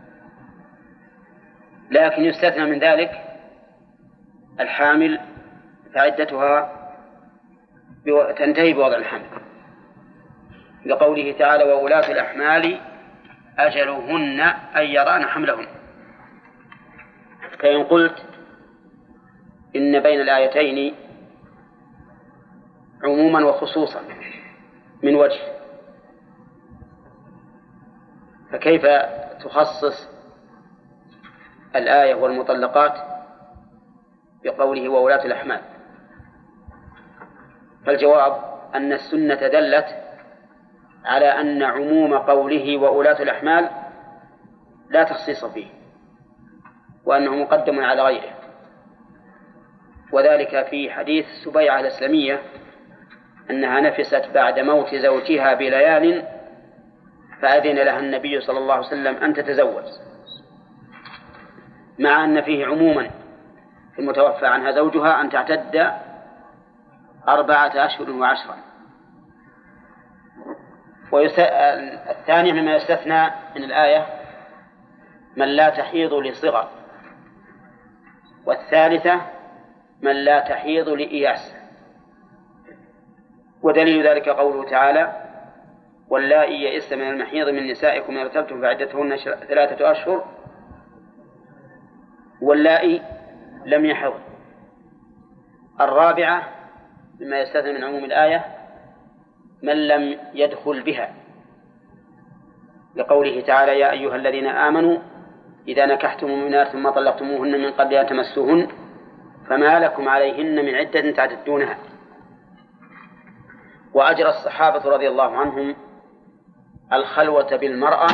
لكن يستثنى من ذلك الحامل، فعدتها تنتهي بوضع الحمل، لقوله تعالى: وولاة الأحمال أجلهن أن يران حملهن. فإن قلت إن بين الآيتين عموما وخصوصا من وجه، فكيف تخصص الآية والمطلقات بقوله وولاة الأحمال؟ فالجواب أن السنة دلت على أن عموم قوله وولاة الأحمال لا تخصيص فيه، وأنه مقدم على غيره، وذلك في حديث سبيعة الإسلامية أنها نفست بعد موت زوجها بليال فأذن لها النبي صلى الله عليه وسلم أن تتزوج، مع أن فيه عموما في المتوفى عنها زوجها أن تعتد 4 أشهر و10. الثاني مما يستثنى من الآية من لا تحيض لصغر، والثالثة من لا تحيض لإياس. ودليل ذلك قوله تعالى واللائي يئسن من المحيض من نسائكم إن ارتبتم فعدتهن 3 أشهر واللائي لم يحض. الرابعة مما يستثنى من عموم الآية من لم يدخل بها، لقوله تعالى يا أيها الذين آمنوا إذا نكحتم المؤمنات ثم طلقتموهن من قبل أن تمسوهن فما لكم عليهن من عدة تعتدونها. وأجرى الصحابة رضي الله عنهم الخلوة بالمرأة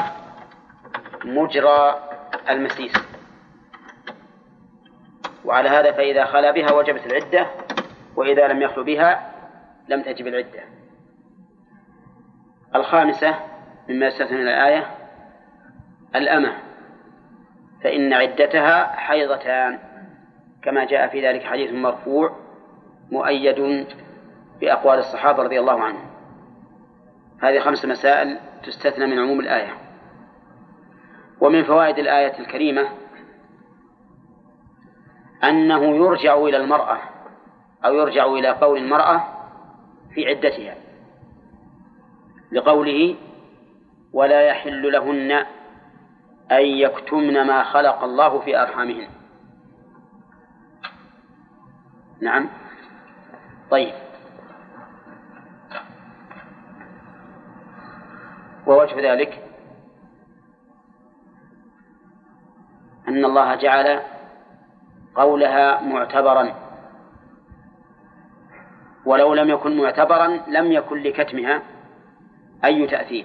مجرى المسيس، وعلى هذا فإذا خلا بها وجبت العدة، وإذا لم يخلو بها لم تجب العدة. الخامسة مما يستثنى من الآية الأمة، فإن عدتها حيضتان، كما جاء في ذلك حديث مرفوع مؤيد بأقوال الصحابة رضي الله عنهم. هذه 5 مسائل تستثنى من عموم الآية. ومن فوائد الآية الكريمة أنه يرجع إلى المرأة أو يرجع إلى قول المرأة في عدتها، لقوله ولا يحل لهن أن يكتمن ما خلق الله في أرحامهن. نعم. طيب، ووجه ذلك أن الله جعل قولها معتبرا، ولو لم يكن معتبرا لم يكن لكتمها أي تأثير.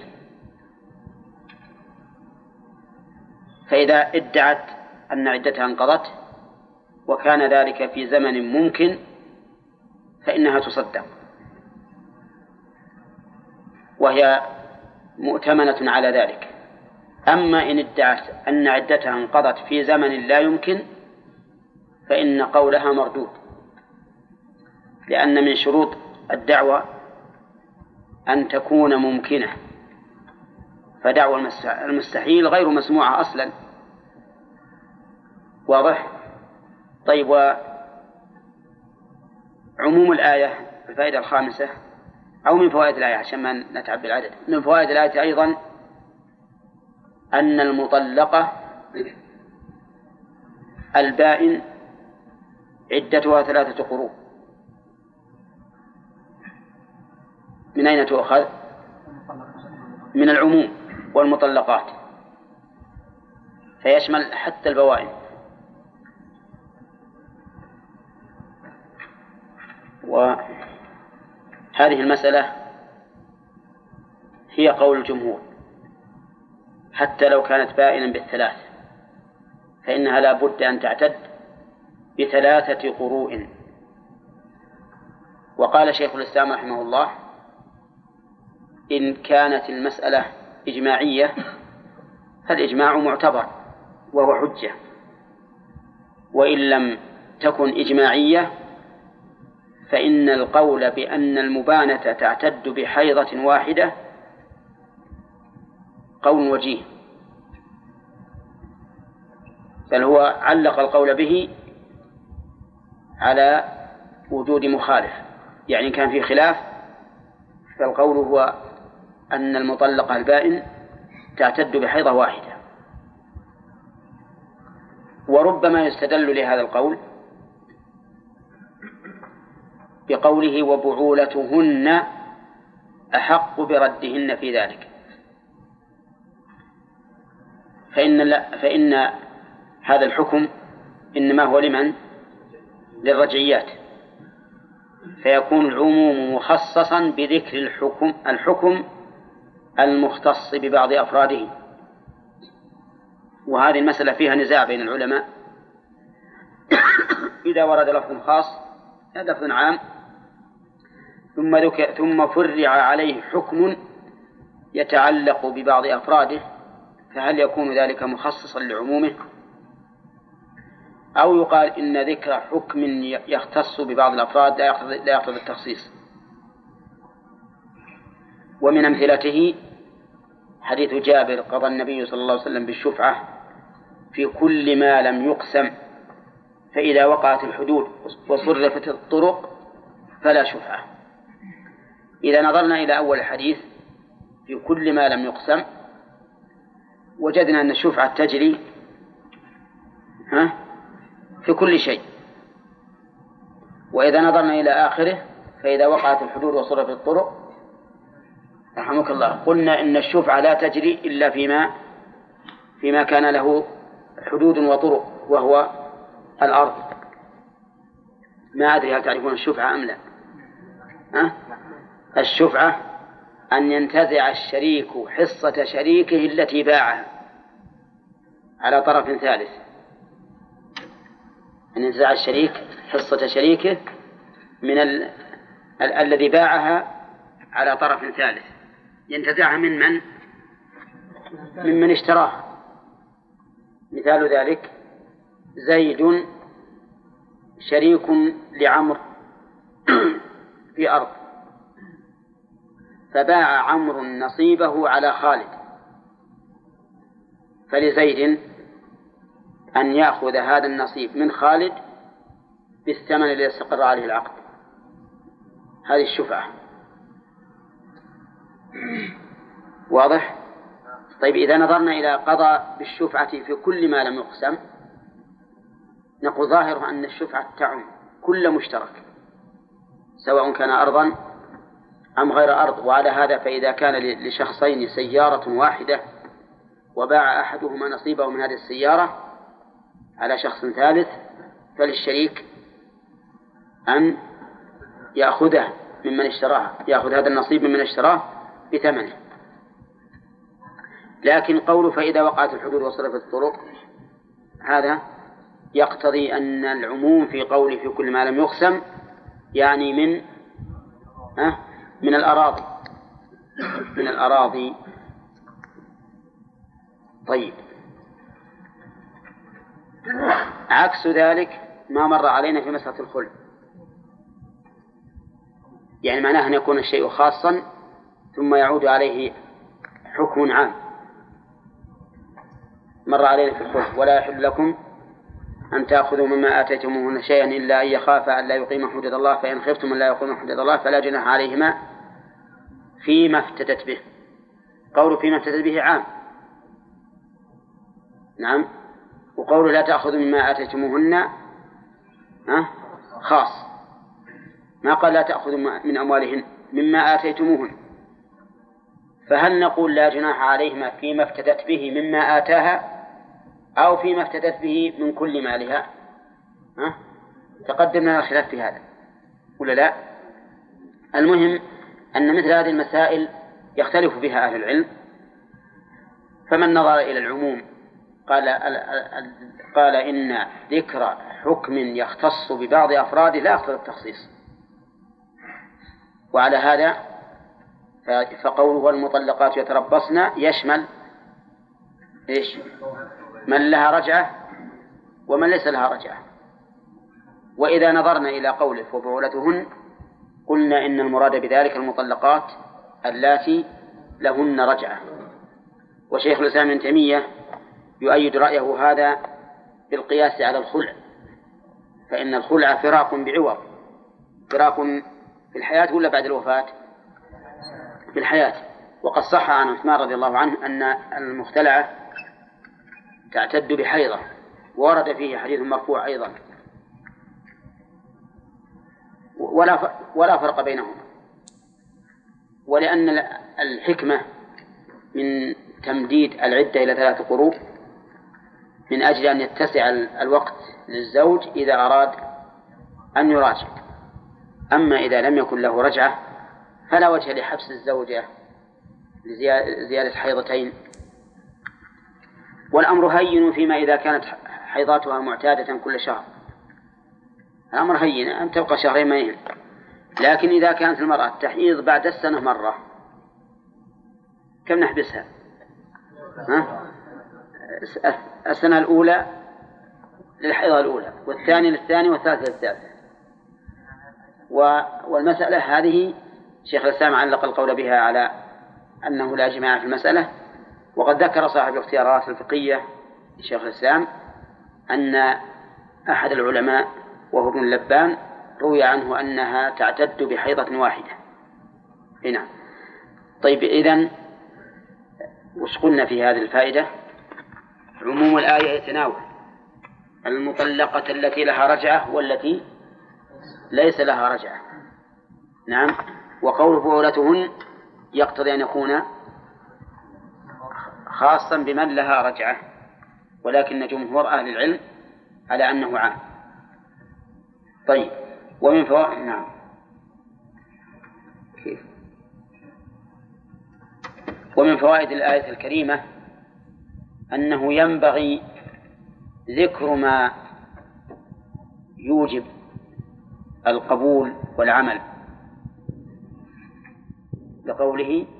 فإذا ادعت أن عدتها انقضت وكان ذلك في زمن ممكن فإنها تصدق، وهي مؤتمنة على ذلك. أما إن ادعت أن عدتها انقضت في زمن لا يمكن فإن قولها مردود، لأن من شروط الدعوة أن تكون ممكنة، فدعوة المستحيل غير مسموعة أصلا. واضح؟ طيب، وعموم الآية الفائدة الخامسة أو من فوائد الآية عشان ما نتعب بالعدد، من فوائد الآية أيضا أن المطلقة البائن عدتها 3 قروء. من أين تؤخذ؟ من العموم والمطلقات، فيشمل حتى البوائن. وهذه المسألة هي قول الجمهور، حتى لو كانت بائنا بال3 فإنها لا بد أن تعتد ب3 قروء. وقال شيخ الإسلام رحمه الله إن كانت المسألة إجماعية فالإجماع معتبر وهو حجة، وإن لم تكن إجماعية فإن القول بأن المبانة تعتد بحيضة واحدة قول وجيه، بل هو علق القول به على وجود مخالف، يعني كان في خلاف، فالقول هو أن المطلقة البائن تعتد بحيضة واحدة. وربما يستدل لهذا القول بقوله وبعولتهن أحق بردهن في ذلك، فإن هذا الحكم إنما هو لمن؟ للرجعيات، فيكون العموم مخصصا بذكر الحكم المختص ببعض أفراده. وهذه المسألة فيها نزاع بين العلماء إذا ورد لفظ خاص لفظ عام ثم فرع عليه حكم يتعلق ببعض أفراده، فهل يكون ذلك مخصصا لعمومه، أو يقال إن ذكر حكم يختص ببعض الأفراد لا يقتضي التخصيص؟ ومن أمثلته حديث جابر: قضى النبي صلى الله عليه وسلم بالشفعة في كل ما لم يقسم، فإذا وقعت الحدود وصرفت الطرق فلا شفعة. إذا نظرنا إلى أول الحديث في كل ما لم يقسم وجدنا أن الشفعة تجري في كل شيء. وإذا نظرنا إلى آخره فإذا وقعت الحدود وصرفت الطرق رحمك الله قلنا إن الشفعة لا تجري إلا فيما كان له حدود وطرق، وهو الأرض. ما أدري هل تعرفون الشفعة أم لا؟ الشفعة أن ينتزع الشريك حصة شريكه التي باعها على طرف ثالث، أن ينتزع الشريك حصة شريكه من الذي باعها على طرف ثالث، ينتزعها ممن اشتراه. مثال ذلك: زيد شريك لعمر في أرض، فباع عمرو نصيبه على خالد، فلزيد أن يأخذ هذا النصيب من خالد بالثمن الذي استقر عليه العقد. هذه الشفعة. واضح؟ طيب، إذا نظرنا إلى قضاء بالشفعة في كل ما لم يقسم نقول ظاهر أن الشفعة تعم كل مشترك سواء كان أرضا أم غير أرض. وعلى هذا فإذا كان لشخصين سيارة واحدة وباع أحدهما نصيبه من هذه السيارة على شخص ثالث فللشريك أن يأخذه ممن اشتراه، يأخذ هذا النصيب ممن اشتراه بثمنه. لكن قوله فإذا وقعت الحدود وصرفت الطرق هذا يقتضي أن العموم في قوله في كل ما لم يقسم يعني من الأراضي. طيب، عكس ذلك ما مر علينا في مسألة الخلع، يعني معناه أن يكون الشيء خاصا ثم يعود عليه حكم عام. مر علينا في الخلع: ولا يحل لكم أن تأخذوا مما آتيتموهن شيئا إلا أن يخافا أن لا يقيم حدود الله، فإن خفتم أن لا يقيم حدود الله فلا جناح عليهما فيما افتدت به. قول فيما افتدت به عام، نعم، وقول لا تأخذوا مما آتيتموهن خاص، ما قال لا تأخذوا من أموالهن مما آتيتموهن. فهل نقول لا جناح عليهما فيما افتدت به مما آتاها أو فيما افتدت به من كل مالها؟ تقدم لنا الخلاف في هذا ولا لا؟ المهم أن مثل هذه المسائل يختلف فيها أهل العلم، فمن نظر إلى العموم قال إن ذكر حكم يختص ببعض أفراده لا يقتضي التخصيص. وعلى هذا فقوله والمطلقات يتربصن يشمل إيش؟ من لها رجعة ومن ليس لها رجعة. وإذا نظرنا إلى قوله وبعولتهن قلنا إن المراد بذلك المطلقات اللاتي لهن رجعة. وشيخ الإسلام ابن تيمية يؤيد رأيه هذا بالقياس على الخلع، فإن الخلع فراق بعوض، فراق في الحياة ولا بعد الوفاة؟ في الحياة. وقد صح عن عثمان رضي الله عنه أن المختلعة تعتد بحيضة، ورد فيه حديث مرفوع أيضا. ولا فرق بينهما. ولأن الحكمة من تمديد العدة إلى 3 قروء من أجل أن يتسع الوقت للزوج إذا أراد أن يراجع. أما إذا لم يكن له رجعة فلا وجه لحبس الزوجة لزيادة حيضتين. والأمر هين فيما إذا كانت حيضاتها معتادة كل شهر، الأمر هين أن تبقى 2 شهرين ما يهم. لكن إذا كانت المرأة تحيض بعد السنة مرة كم نحبسها؟ السنة الأولى للحيضة الأولى، والثانية للثانية، والثالثة للثالثة. والمسألة هذه شيخ الإسلام علق القول بها على أنه لا جماع في المسألة. وقد ذكر صاحب الاختيارات الفقهية شيخ الإسلام أن أحد العلماء وهو ابن اللبان روي عنه أنها تعتد بحيضة واحدة. هنا طيب، إذن وش قلنا في هذه الفائدة؟ عموم الآية يتناول المطلقة التي لها رجعة والتي ليس لها رجعة. نعم. وقول بعولتهن يقتضي أن يكون خاصا بمن لها رجعة، ولكن جمهور أهل العلم على أنه عام. طيب، ومن فوائد نعم كيف؟ ومن فوائد الآية الكريمة أنه ينبغي ذكر ما يوجب القبول والعمل، لقوله